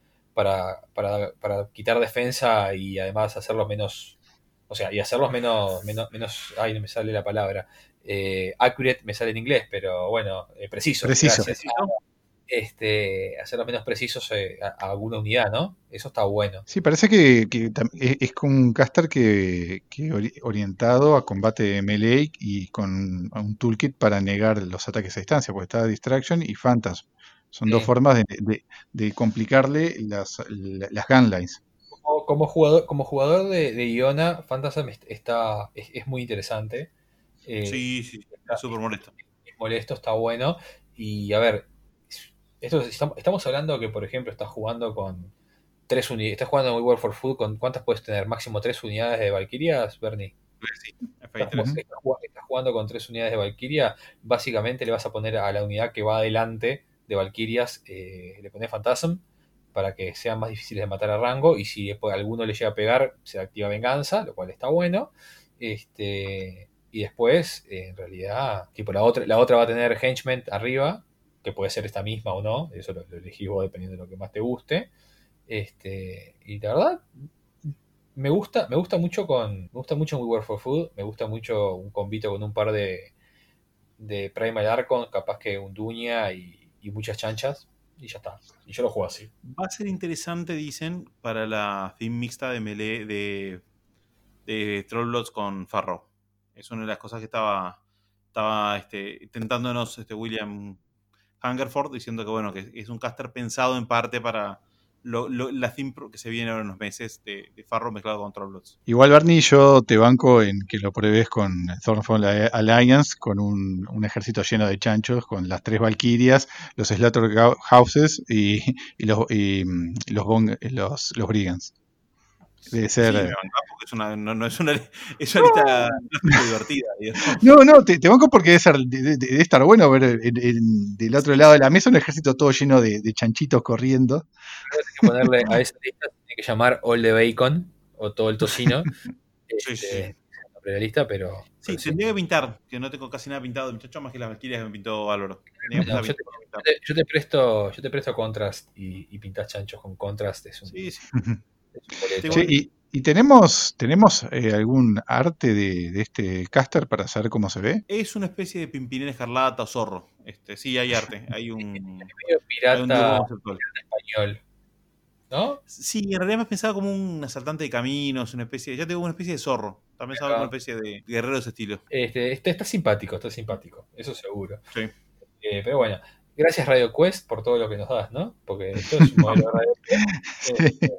para quitar defensa y además hacerlos menos, o sea, y hacerlos menos, ay, no me sale la palabra. Accurate me sale en inglés, pero bueno, precisos, Preciso. gracias. Hacerlos menos precisos a alguna unidad, ¿no? Eso está bueno. Sí, parece es como un caster que orientado a combate melee y con un toolkit para negar los ataques a distancia, porque está Distraction y Phantasm. Son dos Sí. formas de complicarle las gunlines. Como jugador de Iona, Phantasm es muy interesante. Sí, sí, es súper molesto. Es molesto, está bueno. Y a ver, estamos hablando que, por ejemplo, estás jugando con 3 unidades. Estás jugando en World for Food. ¿Cuántas puedes tener? ¿Máximo 3 unidades de Valkyrias, Bernie? Sí, Estás, FI3. estás jugando con 3 unidades de Valkyria. Básicamente le vas a poner a la unidad que va adelante de Valkyrias, le pones Phantasm para que sean más difíciles de matar a rango. Y si después alguno le llega a pegar, se activa venganza, lo cual está bueno. Y después, en realidad, tipo la otra va a tener Henchman arriba, que puede ser esta misma o no. Eso lo elegís vos dependiendo de lo que más te guste. Y la verdad, me gusta mucho en We Were for Food, me gusta mucho un combito con un par de Primal Archon, capaz que un Duña y muchas chanchas, y ya está. Y yo lo juego así. Va a ser interesante, dicen, para la theme mixta de melee de Trollblods con Farrow. Es una de las cosas que estaba tentándonos William Hungerford, diciendo que bueno, que es un caster pensado en parte para la theme que se viene ahora en unos meses de Farrow mezclado con Trollblods. Igual, Barney, yo te banco en que lo pruebes con Thornfall Alliance, con un ejército lleno de chanchos, con las 3 Valkyrias, los Slaughterhouses y los Brigands. Debe Sí, me ser. bancás porque no es una lista bastante divertida, digamos. No, te banco porque debe estar bueno ver del otro lado de la mesa un ejército todo lleno de chanchitos corriendo. Hay que ponerle a esa lista, tiene que llamar All the Bacon o todo el tocino. Sí, sí. El nombre de la lista, pero Sí, sí. tendría que pintar, que no tengo casi nada pintado de muchacho, más que las Valkyrias que me pintó Álvaro. Tenía que Bueno, empezar yo a te, pintar. yo te presto Contrast y pintas chanchos con Contrast. Es un Sí, sí. boleto. Che, Tengo, y tenemos algún arte de este caster para saber cómo se ve. es una especie de Pimpinela Escarlata o zorro. Sí, hay arte. Medio Hay un dibujo pirata conceptual. español, ¿no? Sí, en realidad me pensaba como un asaltante de caminos, una especie, ya tengo una especie de zorro. También pensaba como una especie de guerrero de ese estilo. Está simpático, eso seguro. Sí. Pero bueno, Gracias Radio Quest por todo lo que nos das, ¿no? Porque esto es un modelo de Radio Quest. Sí.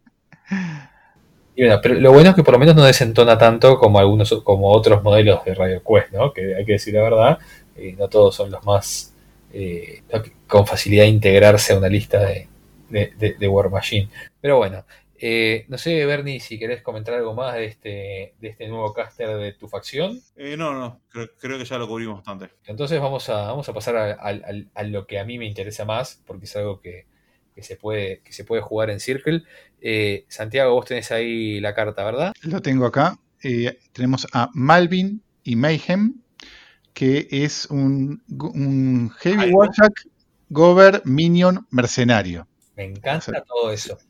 Y bueno, pero lo bueno es que por lo menos no desentona tanto como como otros modelos de Radio Quest, ¿no? Que hay que decir la verdad, no todos son los más con facilidad de integrarse a una lista de War Machine. Pero bueno, no sé, Bernie, si querés comentar algo más de este nuevo caster de tu facción. No, creo que ya lo cubrimos bastante. Entonces vamos a pasar a lo que a mí me interesa más, porque es algo que se puede jugar en Circle. Santiago, vos tenés ahí la carta, ¿verdad? Lo tengo acá. Tenemos a Malvin y Mayhem, que es un Heavy Warjack Gober Minion Mercenario. Me encanta todo eso.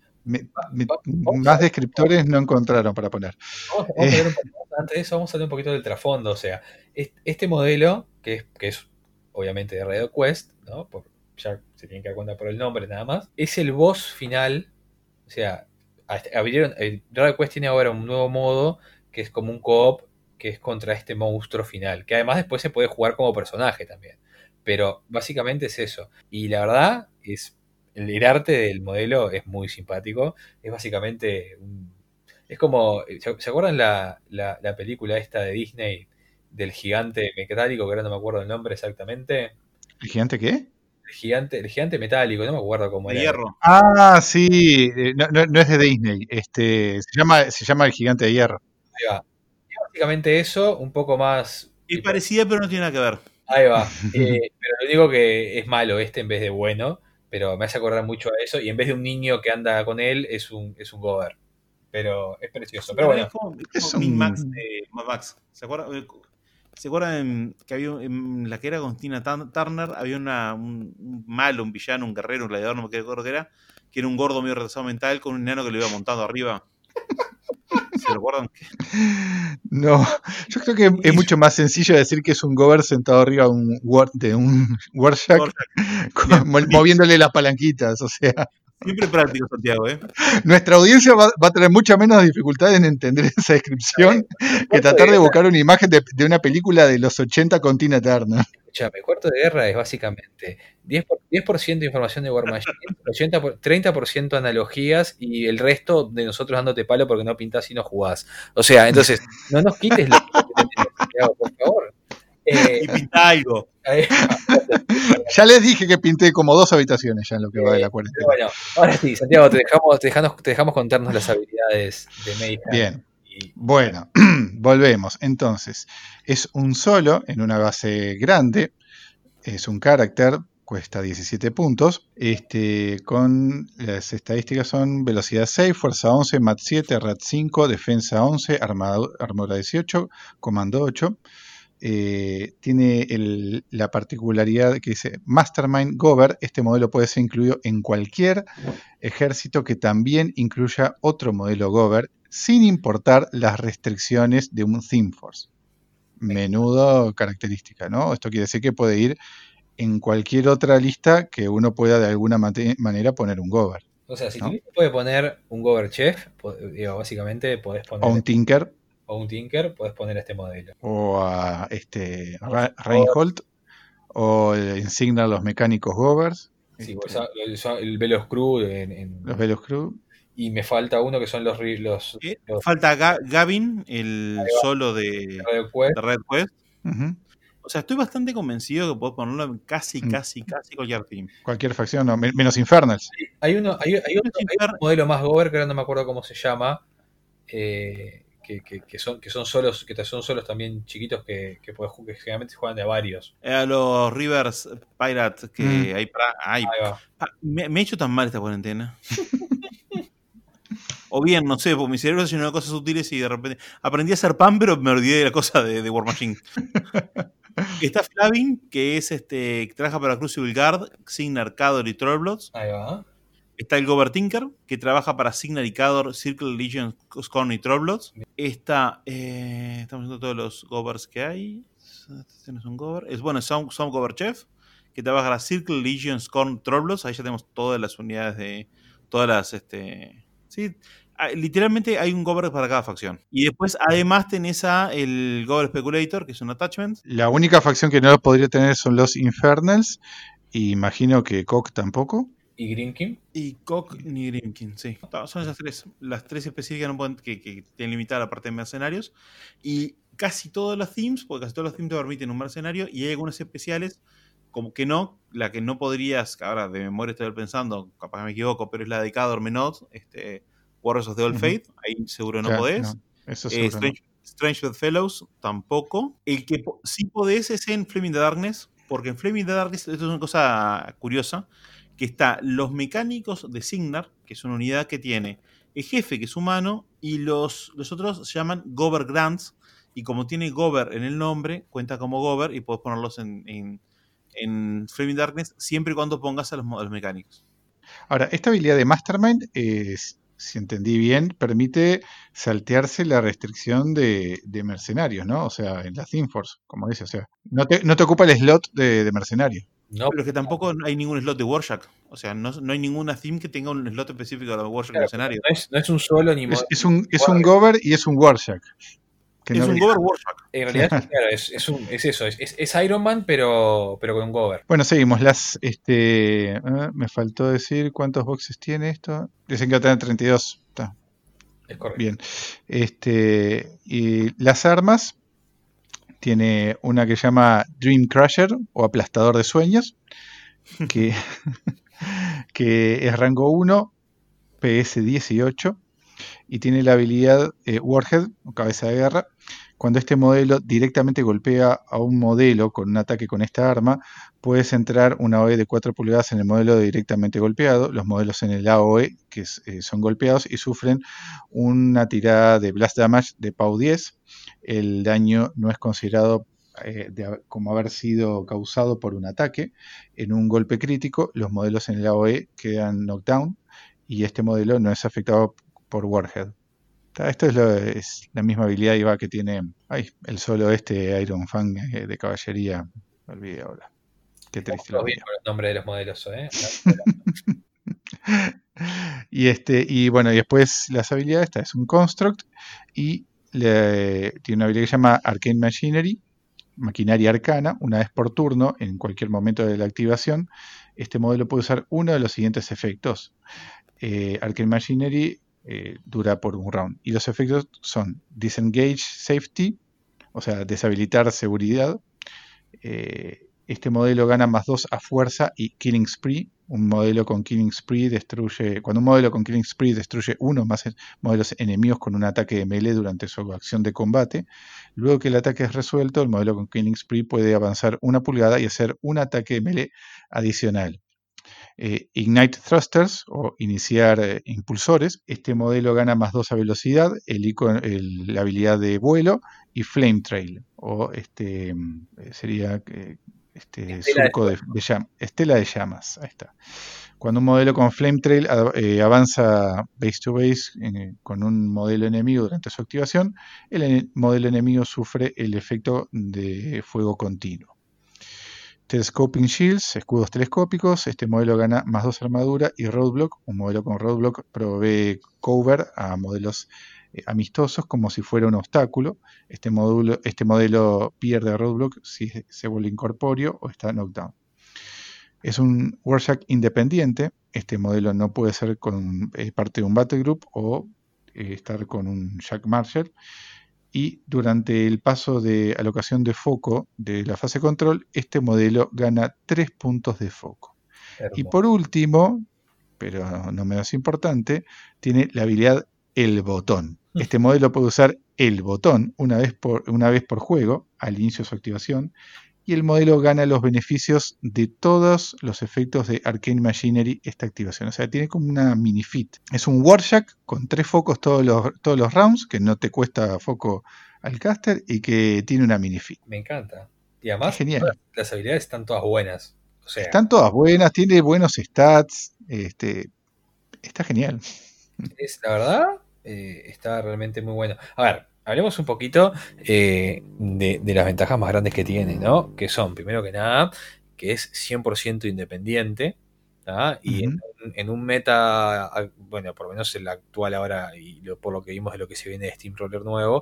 Más descriptores no encontraron para poner. Antes de eso, vamos a hablar un poquito del trasfondo. O sea, este modelo, que es obviamente de Radio Quest, ¿no? Ya se tienen que dar cuenta por el nombre nada más, es el boss final. O sea, Radio Quest tiene ahora un nuevo modo que es como un co-op que es contra este monstruo final, que además después se puede jugar como personaje también. Pero básicamente es eso. Y la verdad es el arte del modelo es muy simpático. Es básicamente es como. ¿Se acuerdan la película esta de Disney del gigante metálico, que ahora no me acuerdo el nombre exactamente? ¿El gigante qué? El gigante metálico, no me acuerdo cómo De era. hierro. Ah, sí. No es de Disney. Se llama El Gigante de Hierro. Ahí va. Es básicamente eso, un poco más. Es parecida, pero no tiene nada que ver. Ahí va. Pero lo único que es malo en vez de bueno, pero me hace acordar mucho a eso. Y en vez de un niño que anda con él, es un gober. Pero es precioso. Pero bueno. Es como Es Min Max un... de Mad Max. ¿Se acuerdan que había en la que era con Tina Turner? Había un malo, un villano, un guerrero, un gladiador, no me acuerdo qué era un gordo medio retrasado mental con un enano que lo iba montando arriba. ¿Se lo acuerdan? No, yo creo que es mucho más sencillo decir que es un Gober sentado arriba de un Warjack moviéndole las palanquitas, o sea. Siempre práctico, Santiago, ¿eh? Nuestra audiencia va a tener mucha menos dificultad en entender esa descripción que tratar de buscar una imagen de una película de los 80 con Tina Turner. Escuchame, Cuarto de Guerra es básicamente 10% información de War Machine, 30% analogías y el resto de nosotros dándote palo porque no pintás y no jugás. O sea, entonces, no nos quites lo que tenemos, Santiago, por favor. Y pinta algo. Ya les dije que pinté como 2 habitaciones ya en lo que va de la cuarentena. Bueno, ahora sí, Santiago, te dejamos contarnos las habilidades de Mayhem. Bien. Bueno, volvemos. Entonces, es un solo en una base grande, es un carácter, cuesta 17 puntos. Con las estadísticas son velocidad 6, fuerza 11, mat 7, rat 5, defensa 11, armadura 18, comando 8. Tiene la particularidad que dice Mastermind Gober. Este modelo puede ser incluido en cualquier ejército que también incluya otro modelo Gober, sin importar las restricciones de un Theme Force. Menudo característica, ¿no? Esto quiere decir que puede ir en cualquier otra lista que uno pueda de alguna manera poner un Gober. O sea, si tu lista puede poner un Gober Chef, básicamente podés poner. O un Tinker. O un Tinker, podés poner este modelo. O a Reinhold. O el Insignia de los mecánicos Govers. Sí, el Velos Crew los Velos Crew. Y me falta uno que son los falta Gavin, el solo de Red Quest. O sea, estoy bastante convencido que puedo ponerlo en casi cualquier team. Cualquier facción, no, menos Infernals. Sí, hay un modelo más Gober que ahora no me acuerdo cómo se llama. Que son solos también chiquitos que generalmente juegan de varios. Los Rivers Pirates que hay me he hecho tan mal esta cuarentena. O bien, no sé, porque mi cerebro se llenó de cosas útiles y de repente aprendí a hacer pan, pero me olvidé de la cosa de War Machine. Está Flavin, que es que trabaja para Crucible Guard, Signar, Cador y Trollbloods. Ahí va. Está el Gober Tinker, que trabaja para Signar y Cador, Circle, Legion, Scorn y Trollbloods. Estamos viendo todos los Gobers que hay. Este no es un Gober. Son Gober Chef, que trabaja para Circle, Legion, Scorn, Trollbloods. Ahí ya tenemos todas las unidades de todas las sí, Literalmente hay un Gober para cada facción. Y después, además, tenés el Gober Speculator, que es un attachment. La única facción que no lo podría tener son los Infernals. Y imagino que Cock tampoco. ¿Y Grimkin? Y Cock ni Grimkin, sí. Son esas tres. Las tres específicas no pueden, que tienen limitada la parte de mercenarios. Y casi todas las themes, porque casi todas las themes te permiten un mercenario. Y hay algunas especiales, como que no. La que no podrías, ahora de memoria estoy pensando, capaz me equivoco, pero es la de Cador Menot, Warriors of the Old Faith. Ahí seguro no podés. No, eso seguro no. Strange Bedfellows tampoco. El que sí podés es en Flaming the Darkness, porque en Flaming the Darkness, esto es una cosa curiosa, que está los mecánicos de Signar, que es una unidad que tiene el jefe, que es humano, y los otros se llaman Gober Grants, y como tiene Gober en el nombre, cuenta como Gober, y podés ponerlos en Flaming Darkness, siempre y cuando pongas a los mecánicos. Ahora, esta habilidad de Mastermind si entendí bien, permite saltearse la restricción de mercenarios, ¿no? O sea, en la Team Force, como dice, o sea, no te ocupa el slot de mercenario. No, pero es que tampoco hay ningún slot de Warjack. O sea, no hay ninguna theme que tenga un slot específico de Warjack mercenario. No es un solo ni es un Gober y es un Warjack. Es un Gober Warjack. En realidad, claro, es eso. Es Iron Man, pero con un Gober. Bueno, seguimos. Me faltó decir cuántos boxes tiene esto. Dicen que va a tener 32. Está. Es correcto. Bien. Y las armas. Tiene una que se llama Dream Crusher o aplastador de sueños, que es rango 1, PS 18, y tiene la habilidad Warhead, o cabeza de guerra. Cuando este modelo directamente golpea a un modelo con un ataque con esta arma, puede centrar una OE de 4 pulgadas en el modelo directamente golpeado. Los modelos en el AOE que son golpeados y sufren una tirada de Blast Damage de PAU 10. El daño no es considerado como haber sido causado por un ataque. En un golpe crítico, los modelos en el AOE quedan knockdown y este modelo no es afectado por Warhead. Esto es la misma habilidad que tiene el solo Iron Fang de caballería. Me olvidé ahora. Qué triste. Lo bien con el nombre de los modelos, y bueno, y después las habilidades, esta es un construct y tiene una habilidad que se llama Arcane Machinery, maquinaria arcana. Una vez por turno, en cualquier momento de la activación, este modelo puede usar uno de los siguientes efectos. Arcane Machinery dura por un round. Y los efectos son Disengage Safety, o sea, deshabilitar seguridad. Este modelo gana +2 a fuerza y Killing Spree. Un modelo con Killing Spree cuando un modelo con Killing Spree destruye uno más modelos enemigos con un ataque de melee durante su acción de combate. Luego que el ataque es resuelto, el modelo con Killing Spree puede avanzar 1 pulgada y hacer un ataque de melee adicional. Ignite Thrusters o iniciar impulsores. Este modelo gana +2 a velocidad, la habilidad de vuelo y Flame Trail o sería surco de llamas, estela de llamas. Ahí está. Cuando un modelo con Flame Trail avanza base to base con un modelo enemigo durante su activación, el modelo enemigo sufre el efecto de fuego continuo. Telescoping Shields, escudos telescópicos. Este modelo gana +2 armadura y Roadblock. Un modelo con Roadblock provee cover a modelos amistosos como si fuera un obstáculo. Este modelo pierde Roadblock si se vuelve incorpóreo o está knockdown. Es un Warjack independiente. Este modelo no puede ser parte de un Battle Group o estar con un Jack Marshall. Y durante el paso de alocación de foco de la fase control, este modelo gana 3 puntos de foco. Hermoso. Y por último, pero no menos importante, tiene la habilidad El Botón. Este modelo puede usar el botón una vez por juego al inicio de su activación, y el modelo gana los beneficios de todos los efectos de Arcane Machinery esta activación. O sea, tiene como una mini fit. Es un Warjack con 3 focos todos los rounds, que no te cuesta foco al caster y que tiene una mini fit. Me encanta. Y además, genial. Las habilidades están todas buenas. O sea, están todas buenas, tiene buenos stats. Está genial. La verdad, está realmente muy bueno. A ver, hablemos un poquito de las ventajas más grandes que tiene, ¿no? Que son, primero que nada, que es 100% independiente. Y Ujú. en un meta, bueno, por lo menos el actual ahora, y por lo que vimos de lo que se viene de Steamroller nuevo,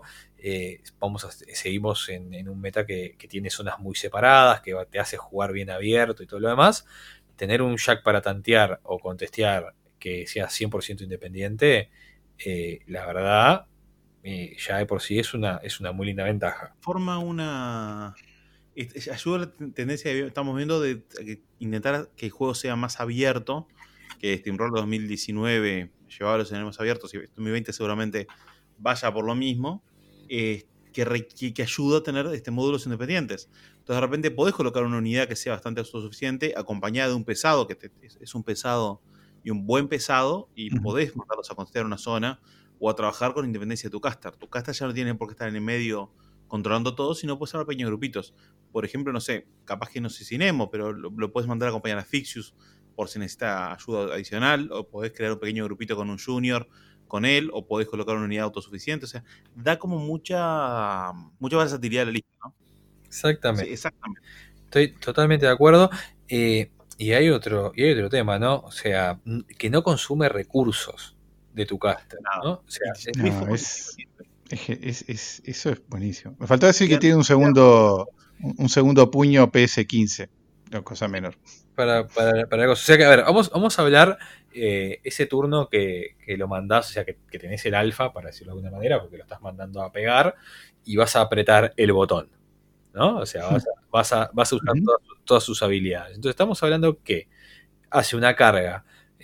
seguimos en un meta que tiene zonas muy separadas, que te hace jugar bien abierto y todo lo demás. Tener un Jack para tantear o contestear que sea 100% independiente, la verdad, ya de por sí es una muy linda ventaja. Forma una. Ayuda a la tendencia que estamos viendo de intentar que el juego sea más abierto. Que Steamroller 2019 llevaba a los escenarios abiertos y 2020 seguramente vaya por lo mismo. Que ayuda a tener módulos independientes. Entonces, de repente podés colocar una unidad que sea bastante autosuficiente, acompañada de un pesado, que es un pesado y un buen pesado, y Ujú. podés mandarlos a costear una zona o a trabajar con independencia de tu caster. Tu caster ya no tiene por qué estar en el medio controlando todo, sino puedes hacer pequeños grupitos. Por ejemplo, no sé, capaz que no sé si Nemo, pero lo puedes mandar a acompañar a Fixius por si necesita ayuda adicional, o podés crear un pequeño grupito con un junior con él, o podés colocar una unidad autosuficiente. O sea, da como mucha versatilidad a la lista, ¿no? Sí, Exactamente. exactamente. Estoy totalmente de acuerdo. Y hay otro tema, ¿no? O sea, que no consume recursos de tu caster, Nada. ¿no? O sea, Y tres No, focos es, independientes. eso es buenísimo. Me faltó decir que Quedan- tiene quedan- un segundo puño PS15, no, cosa menor. para algo. O sea que, a ver, vamos a hablar ese turno que lo mandás, o sea, que tenés el alfa, para decirlo de alguna manera, porque lo estás mandando a pegar, y vas a apretar el botón, ¿no? O sea, vas a usar Ujú. todas sus habilidades. Entonces, estamos hablando que hace una carga.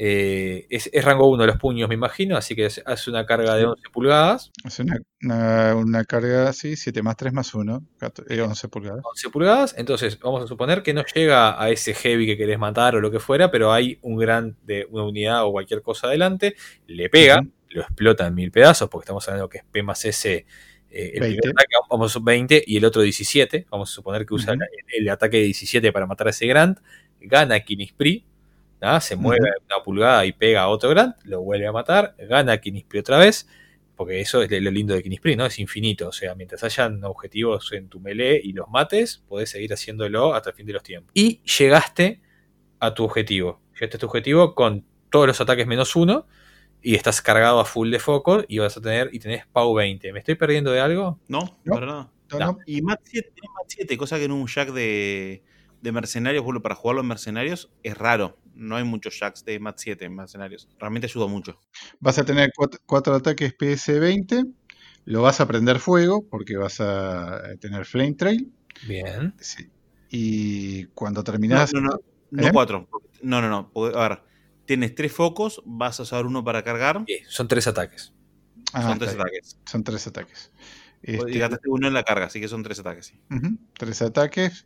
Es rango 1 de los puños, me imagino, así que hace una carga de Sí. 11 pulgadas. Es una carga así, 7 más 3 más 1, Bien, 11 pulgadas. 11 pulgadas. Entonces, vamos a suponer que no llega a ese heavy que querés matar o lo que fuera, pero hay una unidad o cualquier cosa adelante, le pega, Ujú. lo explota en 1000 pedazos, porque estamos hablando que es P más S. El primer 20. ataque, vamos a 20 y el otro 17. Vamos a suponer que usa Ujú. el ataque de 17 para matar a ese Grant. Gana Kinispri. Se mueve Ujú. una pulgada y pega a otro Grant. Lo vuelve a matar. Gana Kinispri otra vez. Porque eso es lo lindo de Kinispri, ¿no? Es infinito. O sea, mientras hayan objetivos en tu melee y los mates, podés seguir haciéndolo hasta el fin de los tiempos. Y llegaste a tu objetivo. Llegaste a tu objetivo con todos los ataques menos uno. Y estás cargado a full de foco. Y tenés PAU 20. ¿Me estoy perdiendo de algo? No, No, para nada. no, No. no. Y Mat 7 tiene Mat 7, cosa que en un jack de mercenarios, vuelvo, para jugarlo en mercenarios, es raro. No hay muchos jacks de Mat 7 en mercenarios. Realmente ayuda mucho. Vas a tener 4 ataques PS20, lo vas a prender fuego porque vas a tener Flame Trail. Bien. Sí. Y cuando No, terminás, no, no. No ¿eh? 4. No, no, no. A ver, tienes 3 focos, vas a usar uno para cargar. Son 3 ataques. Ah, Son está 3 bien. ataques. Son 3 ataques. Y gastaste uno en la carga, así que son 3 ataques, sí. 3 ataques,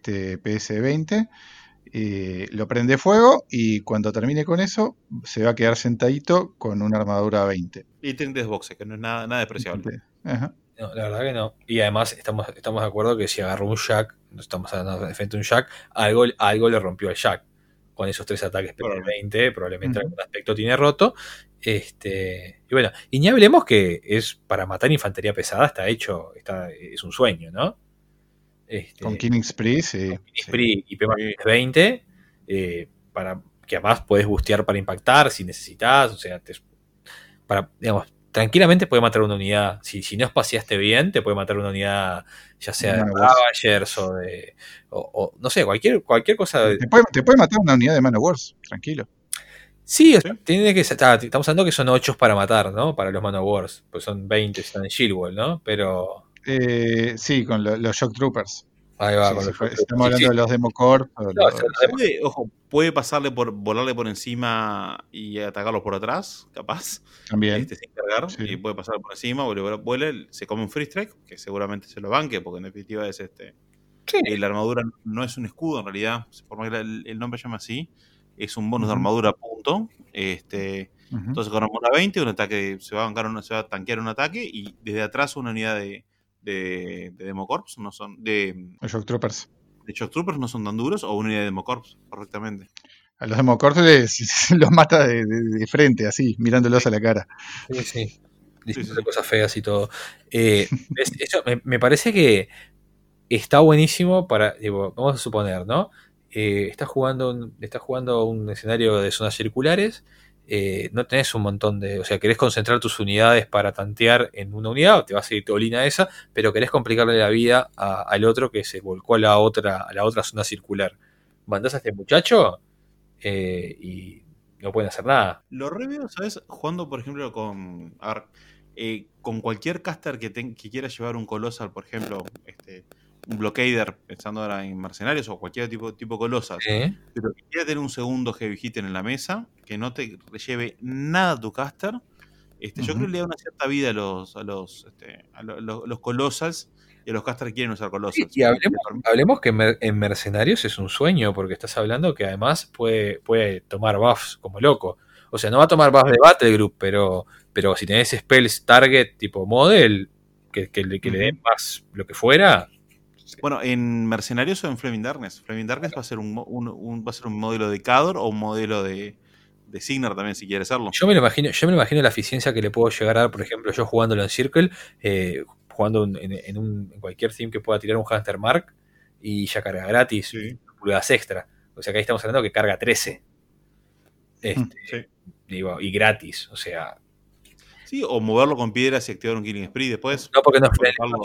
PS20. Lo prende fuego y cuando termine con eso se va a quedar sentadito con una armadura 20. Y tiene desboxe, que no es nada despreciable. Ajá. No, la verdad que no. Y además estamos de acuerdo que si agarró un Jack, no estamos hablando de frente a un Jack, algo le rompió al Jack. Con esos 3 ataques Probablemente. probablemente Ujú. algún aspecto tiene roto. Y bueno, y ni hablemos que es para matar infantería pesada, está hecho, es un sueño, ¿no? Con Killing Spree, sí. Spree y P más Sí. 20, para que además podés bustear para impactar si necesitas, o sea, digamos, tranquilamente puede matar una unidad. Si no espaciaste bien, te puede matar una unidad, ya sea de Manowars. Ravagers o no sé, cualquier cosa. Te puede matar una unidad de Manowars, tranquilo. Sí, o sea, ¿Sí? estamos hablando que son 8 para matar, ¿no? Para los Manowars, pues son 20 si están en Shield Wall, ¿no? Pero Sí, con los Shock Troopers. ahí va Sí, con si los estamos sí, sí, hablando de los Democorp. no, o sea, Sí. Puede volarle por encima y atacarlos por atrás, capaz, También. sin cargar, Sí. y puede pasar por encima, vuele, se come un free strike, que seguramente se lo banque, porque en definitiva es sí, la armadura no es un escudo en realidad, por más que el nombre se llama así, es un bonus de Ujú. armadura, punto. Ujú. Entonces con armadura 20, un ataque se va a tanquear un ataque, y desde atrás una unidad de Democorps, no son Los Shock Troopers. de Shock Troopers no son tan duros, o una unidad de Democorps, correctamente. A los Democorp los mata de frente, así, mirándolos a la cara. sí, sí, Sí, diciendo sí, sí. cosas feas y todo. Eso me parece que está buenísimo para, digo, vamos a suponer, ¿no? estás jugando un escenario de zonas circulares, no tenés un montón de... O sea, querés concentrar tus unidades para tantear en una unidad, te vas a ir tolina a esa, pero querés complicarle la vida al otro que se volcó a la otra zona circular. Mandás a este muchacho y no pueden hacer nada. Lo reveo, ¿sabes? Jugando, por ejemplo, con cualquier caster que quiera llevar un Colossal, por ejemplo, un Blockader, pensando ahora en mercenarios o cualquier tipo Colossal, pero que quiera tener un segundo Heavy Hitter en la mesa, que no te lleve nada a tu caster, yo creo que le da una cierta vida a los Colossals y a los casters que quieren usar Colossals. Sí, y hablemos que en mercenarios es un sueño, porque estás hablando que además puede tomar buffs como loco. O sea, no va a tomar buffs de Battle Group, pero si tenés spells target tipo model, que le den más lo que fuera. Bueno, en Mercenarios o en Flaming Darkness. Flaming Darkness va a ser va a ser un modelo de Cador o un modelo de Signar también, si quiere serlo. Yo me lo imagino la eficiencia que le puedo llegar a dar, por ejemplo, yo jugándolo en Circle, jugando en cualquier team que pueda tirar un Hunter Mark y ya carga gratis, Sí. pulgadas extra. O sea que ahí estamos hablando que carga 13. Sí. Digo, y gratis, o sea. Sí, o moverlo con piedras y activar un Killing Spree después. No, porque no es colocarlo.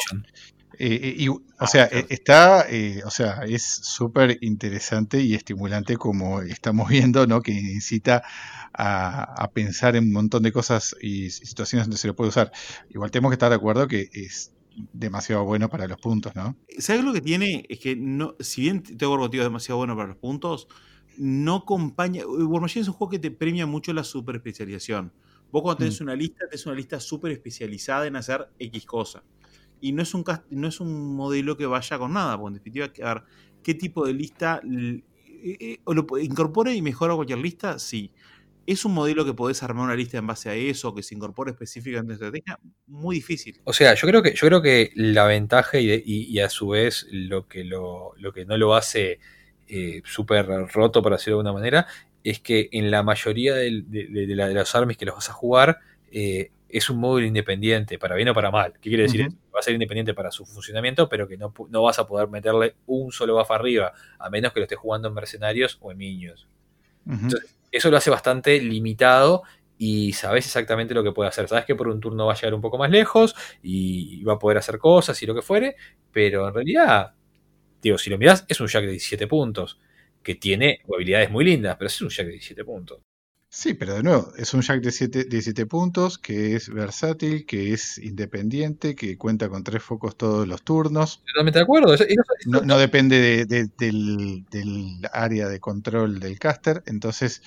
O sea, es súper interesante y estimulante como estamos viendo, ¿no? Que incita a pensar en un montón de cosas y situaciones donde se lo puede usar. Igual tenemos que estar de acuerdo que es demasiado bueno para los puntos, ¿no? ¿Sabes lo que tiene? Es que no, si bien tengo contigo es demasiado bueno para los puntos, no acompaña. War Machine es un juego que te premia mucho la super especialización. Vos cuando tenés una lista súper especializada en hacer X cosa. Y no es un modelo que vaya con nada, porque en definitiva, a ver, ¿qué tipo de lista incorpora y mejora cualquier lista? Sí. ¿Es un modelo que podés armar una lista en base a eso, que se incorpore específicamente en tu estrategia? Muy difícil. O sea, yo creo que la ventaja y a su vez lo que no lo hace súper roto, por decirlo de alguna manera, es que en la mayoría de los armies que los vas a jugar, es un módulo independiente, para bien o para mal. ¿Qué quiere decir eso? Va a ser independiente para su funcionamiento, pero que no vas a poder meterle un solo buff arriba, a menos que lo estés jugando en mercenarios o en minions. Entonces, eso lo hace bastante limitado y sabes exactamente lo que puede hacer. Sabes que por un turno va a llegar un poco más lejos y va a poder hacer cosas y lo que fuere, pero en realidad, digo, si lo mirás, es un Jack de 17 puntos, que tiene habilidades muy lindas, pero es un Jack de 17 puntos. Sí, pero de nuevo, es un Jack de 17 puntos, que es versátil, que es independiente, que cuenta con 3 focos todos los turnos. Totalmente de acuerdo. No depende del área de control del caster, entonces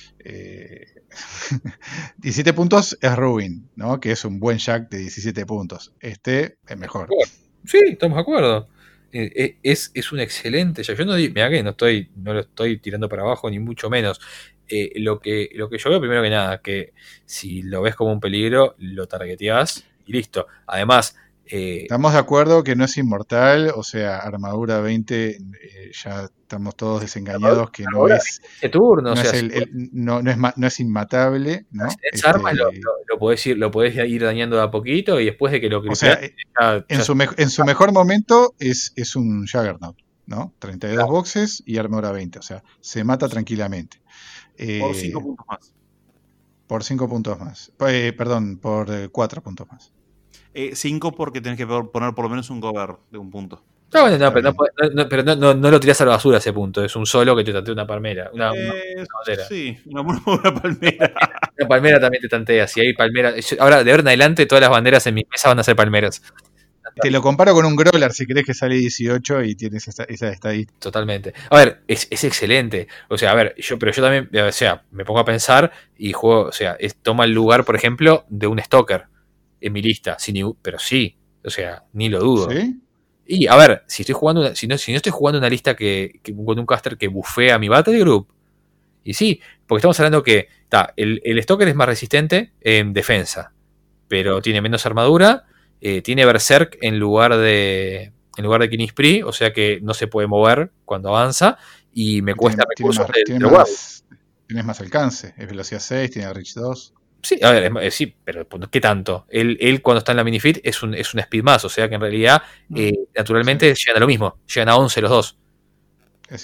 17 puntos es Ruin, ¿no? Que es un buen Jack de 17 puntos. Este es mejor. Sí, estamos de acuerdo. Es un excelente Jack. Yo mirá que no lo estoy tirando para abajo, ni mucho menos. Lo que yo veo, primero que nada, que si lo ves como un peligro, lo targeteás y listo. Además, estamos de acuerdo que no es inmortal, o sea, armadura 20, ya estamos todos desengañados, que no es turno, no es inmatable, ¿no? Armas lo podés ir dañando de a poquito y después de que lo cripeas, en su mejor momento es un Juggernaut, ¿no? 32 boxes y armadura 20, o sea, se mata tranquilamente. Por 5 puntos más. Por 5 puntos más. Perdón, por 4 puntos más. 5 porque tenés que poner por lo menos un cover de un punto. No, pero no lo tirás a la basura ese punto. Es un solo que te tantea una palmera. Una bandera. Sí, una palmera. Una palmera también te tantea. Si hay palmera. Ahora, de ahora en adelante, todas las banderas en mi mesa van a ser palmeras. Te lo comparo con un Growler si querés que sale 18 y tienes esa estadística. Totalmente. A ver, es excelente. O sea, a ver, yo también, o sea, me pongo a pensar y juego, o sea, toma el lugar, por ejemplo, de un Stalker en mi lista. Pero sí, o sea, ni lo dudo. ¿Sí? Y a ver, si estoy jugando si no estoy jugando una lista con un caster que bufea mi Battle Group, y sí, porque estamos hablando que el Stalker es más resistente en defensa, pero tiene menos armadura, tiene Berserk en lugar de Killing Spree, o sea que no se puede mover cuando avanza, y me cuesta recursos. Tienes más alcance, es velocidad 6, tiene Reach 2. Sí, a ver, sí, pero ¿qué tanto? Él cuando está en la minifit es un speed más, o sea que en realidad naturalmente llegan a lo mismo, llegan a 11 los dos. Es cierto.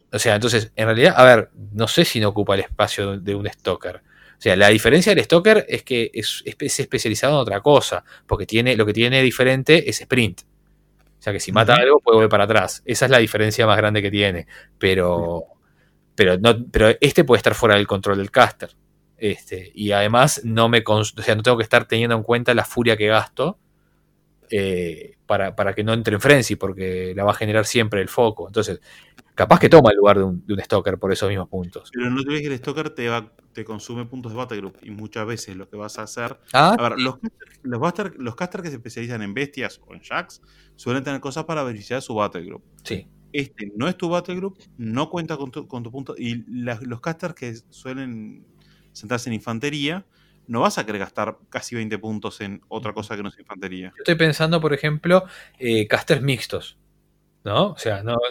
O sea, entonces, en realidad, a ver, no sé si no ocupa el espacio de un Stalker. O sea, la diferencia del Stalker es que es especializado en otra cosa, porque lo que tiene diferente es sprint. O sea, que si mata algo puede volver para atrás. Esa es la diferencia más grande que tiene. Pero este puede estar fuera del control del caster. Y además no tengo que estar teniendo en cuenta la furia que gasto para que no entre en frenzy, porque la va a generar siempre el foco. Entonces, capaz que toma el lugar de un Stalker por esos mismos puntos. Pero no te olvides que el Stalker te consume puntos de Battlegroup y muchas veces lo que vas a hacer... Ah, A ver, los casters que se especializan en bestias o en jacks suelen tener cosas para beneficiar su Battlegroup. sí. Este no es tu Battlegroup, no cuenta con tu punto. Y los casters que suelen sentarse en infantería, no vas a querer gastar casi 20 puntos en otra cosa que no es infantería. Yo estoy pensando, por ejemplo, casters mixtos. ¿No? O sea, no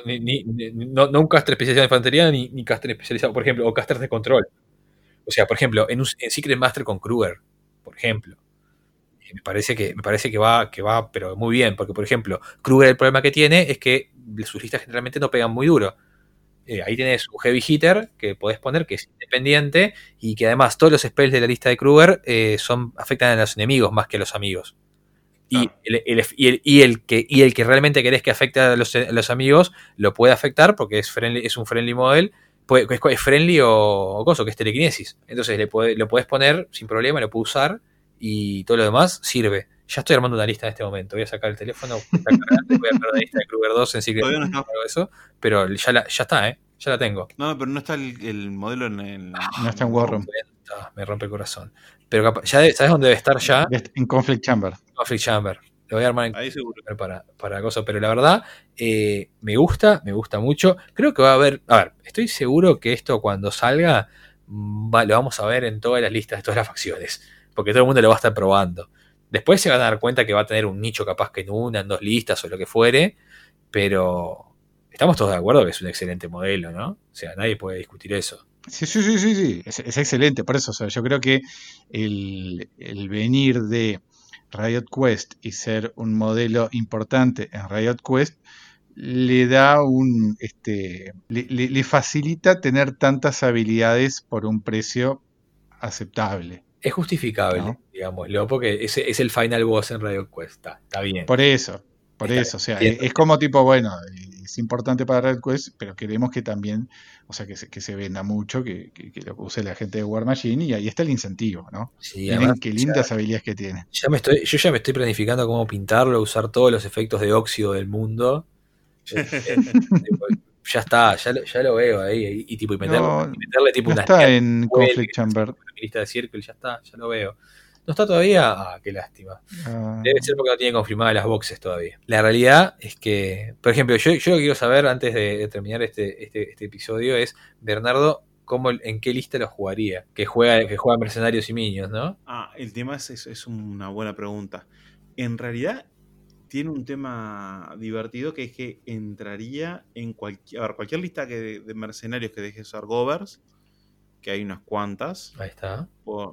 un caster especializado en infantería ni caster especializado, por ejemplo, o casters de control. O sea, por ejemplo, en Secret Master con Kruger, por ejemplo. Me parece que va, pero muy bien, porque por ejemplo, Kruger el problema que tiene es que sus listas generalmente no pegan muy duro. Ahí tienes un heavy hitter que podés poner, que es independiente, y que además todos los spells de la lista de Kruger afectan a los enemigos más que a los amigos. Y, el que realmente querés que afecte a los amigos lo puede afectar porque es un friendly model, es friendly o coso, que es telequinesis. Entonces lo podés poner sin problema, lo puedo usar y todo lo demás sirve. Ya estoy armando una lista en este momento. Voy a sacar el teléfono, voy a armar la lista de Kruger 2 en Secret. Todavía no está. Eso, pero ya está, ya la tengo. No, pero no está el modelo en el. No está en War Room. Me rompe el corazón. Pero capaz, ¿sabes dónde debe estar ya? En Conflict Chamber. Conflict Chamber. Lo voy a armar en ahí seguro. para cosas, pero la verdad me gusta mucho. Creo que va a haber, a ver, estoy seguro que esto cuando salga lo vamos a ver en todas las listas de todas las facciones, porque todo el mundo lo va a estar probando. Después se van a dar cuenta que va a tener un nicho capaz que en 2 listas o lo que fuere, pero estamos todos de acuerdo que es un excelente modelo, ¿no? O sea, nadie puede discutir eso. Sí. Es excelente. Por eso, o sea, yo creo que el venir de Riot Quest y ser un modelo importante en Riot Quest le da le facilita tener tantas habilidades por un precio aceptable. Es justificable, ¿no? Digámoslo, porque es el final boss en Riot Quest. Está bien. Por eso, o sea, es como tipo, bueno, es importante para Riot Quest, pero queremos que también, o sea, que se venda mucho, que lo use la gente de War Machine, y ahí está el incentivo, ¿no? Sí, miren además, qué lindas habilidades que tiene. Yo ya me estoy planificando cómo pintarlo, usar todos los efectos de óxido del mundo. Ya está, ya lo veo ahí. Y meterle tipo no está en Conflict Chamber. Lista de Circle, ya lo veo. ¿No está todavía? Ah, qué lástima. Debe ser porque no tiene confirmadas las boxes todavía. La realidad es que, por ejemplo, yo lo que quiero saber antes de terminar este episodio es, Bernardo, en qué lista lo jugaría, que juega Mercenarios y Minions, ¿no? El tema es una buena pregunta. En realidad tiene un tema divertido que es que entraría en cualquier lista de mercenarios que deje usar Govers, que hay unas cuantas. Ahí está.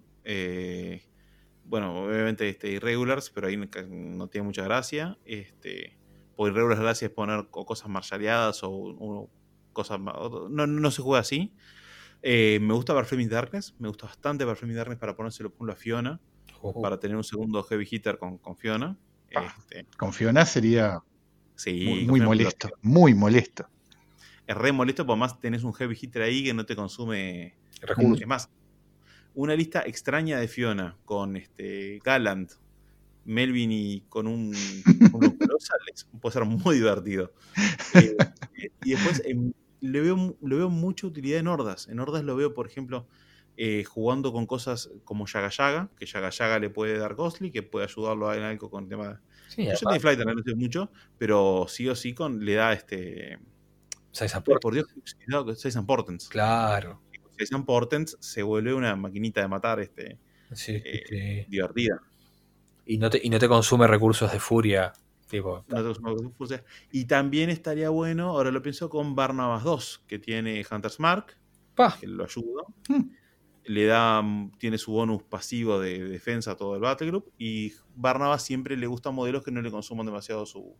Bueno, obviamente Irregulars, pero ahí no tiene mucha gracia. Por Irregulars gracia es poner cosas marshaleadas o cosas... No se juega así. Me gusta Blasphemous Darkness, me gusta bastante Blasphemous Darkness para ponérselo por a Fiona, para tener un segundo heavy hitter con Fiona. Con Fiona sería muy molesto, muy molesto. Es re molesto, porque además tenés un heavy hitter ahí que no te consume recursos. Es más, una lista extraña de Fiona con Gallant, Melvin y con un Colossal puede ser muy divertido. Y después le veo mucha utilidad en hordas. En hordas lo veo, por ejemplo, jugando con cosas como Yaga Yaga, que Yaga Yaga le puede dar Ghostly, que puede ayudarlo en algo con el tema de... Sí, yo de Flight no sé mucho, pero sí o sí le da por Dios, 6 Importance. Claro. 6 Importance se vuelve una maquinita de matar sí. divertida. Y no te consume recursos de furia. Tipo, y también estaría bueno, ahora lo pienso, con Barnabas 2, que tiene Hunter's Mark, que lo ayuda. Tiene su bonus pasivo de defensa a todo el Battlegroup. Y Barnabas siempre le gustan modelos que no le consuman demasiado su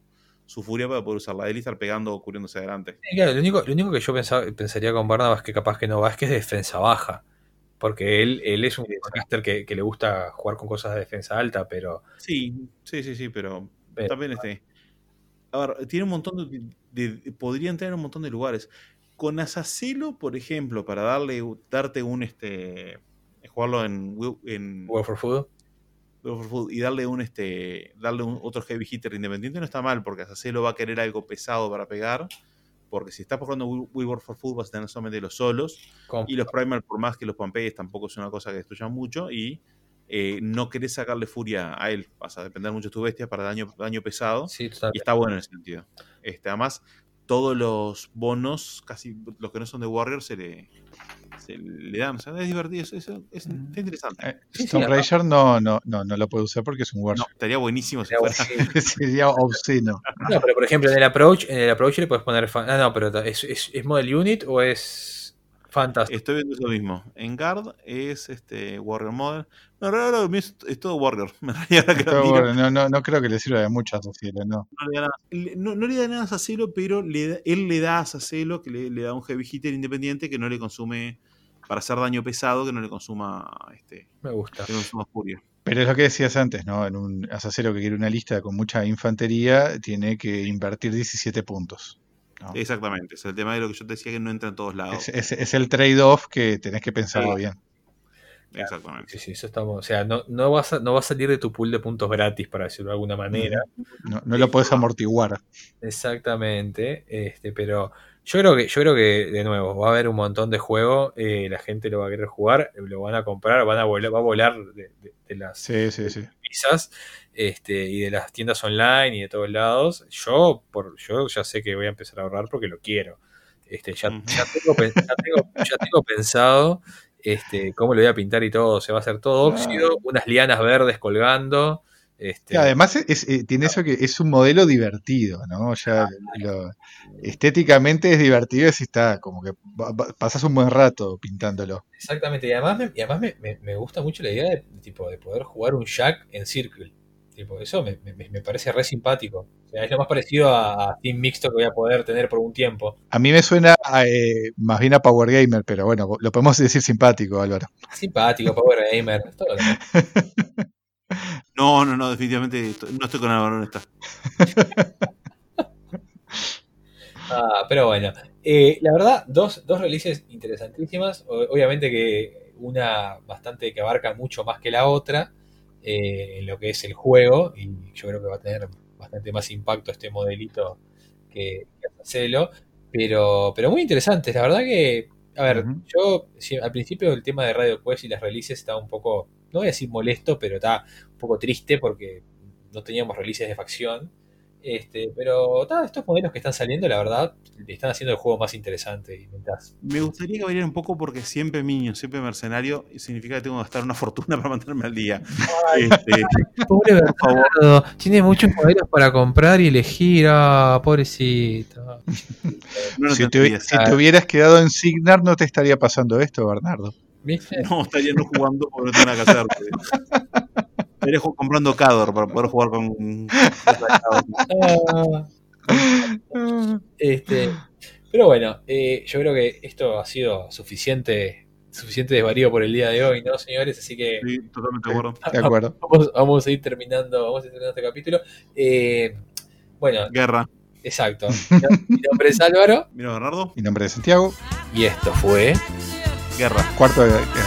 su furia para poder usarla él y estar pegando o cubriéndose adelante. Claro, lo único que yo pensaría con Barnabas que capaz que no va es que es de defensa baja. Porque él es un caster que le gusta jugar con cosas de defensa alta, pero... Sí, pero también a ver, tiene un montón podrían tener un montón de lugares. Con Azazello, por ejemplo, para darte un jugarlo en War for Food. Y darle un otro heavy hitter independiente no está mal, porque Azazello va a querer algo pesado para pegar. Porque si estás jugando War for Food vas a tener solamente los solos. Y los primal, por más que los pampees, tampoco es una cosa que destruyan mucho. Y no querés sacarle furia a él. Vas a depender mucho de tu bestia para daño pesado. Sí, y está bueno en ese sentido. Además, todos los bonos, casi los que no son de Warrior, se le dan. O sea, es divertido. Está interesante. Stone Ranger no lo puede usar porque es un Warrior. No, estaría buenísimo si fuera. Sería obsceno. No, pero por ejemplo, en el approach le puedes poner... no, pero ¿es Model Unit o es Fantasy? Estoy viendo eso mismo. En Guard es Warrior Model. No, en realidad es todo Warrior. No creo que le sirva de mucho a Azazello, no. No le da nada a Azazello, pero él le da a Azazello que le da un heavy hitter independiente que no le consume, para hacer daño pesado, que no le consuma me gusta. Que no consuma furia. Pero es lo que decías antes, ¿no? En un Azazello que quiere una lista con mucha infantería, tiene que invertir 17 puntos. ¿no? Exactamente, es el tema de lo que yo te decía, que no entra en todos lados. Es el trade-off que tenés que pensarlo bien. Exactamente. Sí, eso estamos. O sea, no va a salir de tu pool de puntos gratis, para decirlo de alguna manera. No lo podés amortiguar. Exactamente. Pero yo creo que, de nuevo, va a haber un montón de juego. La gente lo va a querer jugar, lo van a comprar, va a volar de las pizzas, y de las tiendas online y de todos lados. Yo ya sé que voy a empezar a ahorrar porque lo quiero. Ya tengo pensado cómo lo voy a pintar y todo. Se va a hacer todo óxido, unas lianas verdes colgando. Además tiene eso, que es un modelo divertido, ¿no? Ya estéticamente es divertido, y está como que pasas un buen rato pintándolo. Exactamente, y además me gusta mucho la idea de poder jugar un Jack en Circle. Eso me parece re simpático. O sea, es lo más parecido a Team Mixto que voy a poder tener por un tiempo. A mí me suena más bien a Power Gamer, pero bueno, lo podemos decir simpático, Álvaro. Simpático, Power Gamer, todo lo demás. No, definitivamente no estoy con Álvaro en esta. Pero bueno, la verdad, dos releases interesantísimas. Obviamente que una bastante que abarca mucho más que la otra en lo que es el juego, y yo creo que va a tener bastante más impacto este modelito que Azazello, pero muy interesantes. La verdad que, a ver, yo al principio el tema de Radio Quest y las releases estaba un poco, no voy a decir molesto, pero está un poco triste porque no teníamos releases de facción. Pero estos modelos que están saliendo, la verdad, están haciendo el juego más interesante. Me gustaría que variara un poco, porque siempre minion, siempre mercenario, significa que tengo que gastar una fortuna para mantenerme al día. Pobre Bernardo, tiene muchos modelos para comprar y elegir. Pobrecito. Si te hubieras quedado en Signar, no te estaría pasando esto, Bernardo. ¿Viste? No, estaría no jugando porque no tengo nada que hacer. Estaría comprando Cador para poder jugar con... Pero bueno, yo creo que esto ha sido suficiente desvarío por el día de hoy, ¿no, señores? Así que sí, totalmente de acuerdo. De acuerdo. Vamos a ir terminando este capítulo. Bueno, Guerra. Exacto. Mi nombre es Álvaro. Mi nombre es Bernardo. Mi nombre es Santiago. Y esto fue Guerra. Cuarto de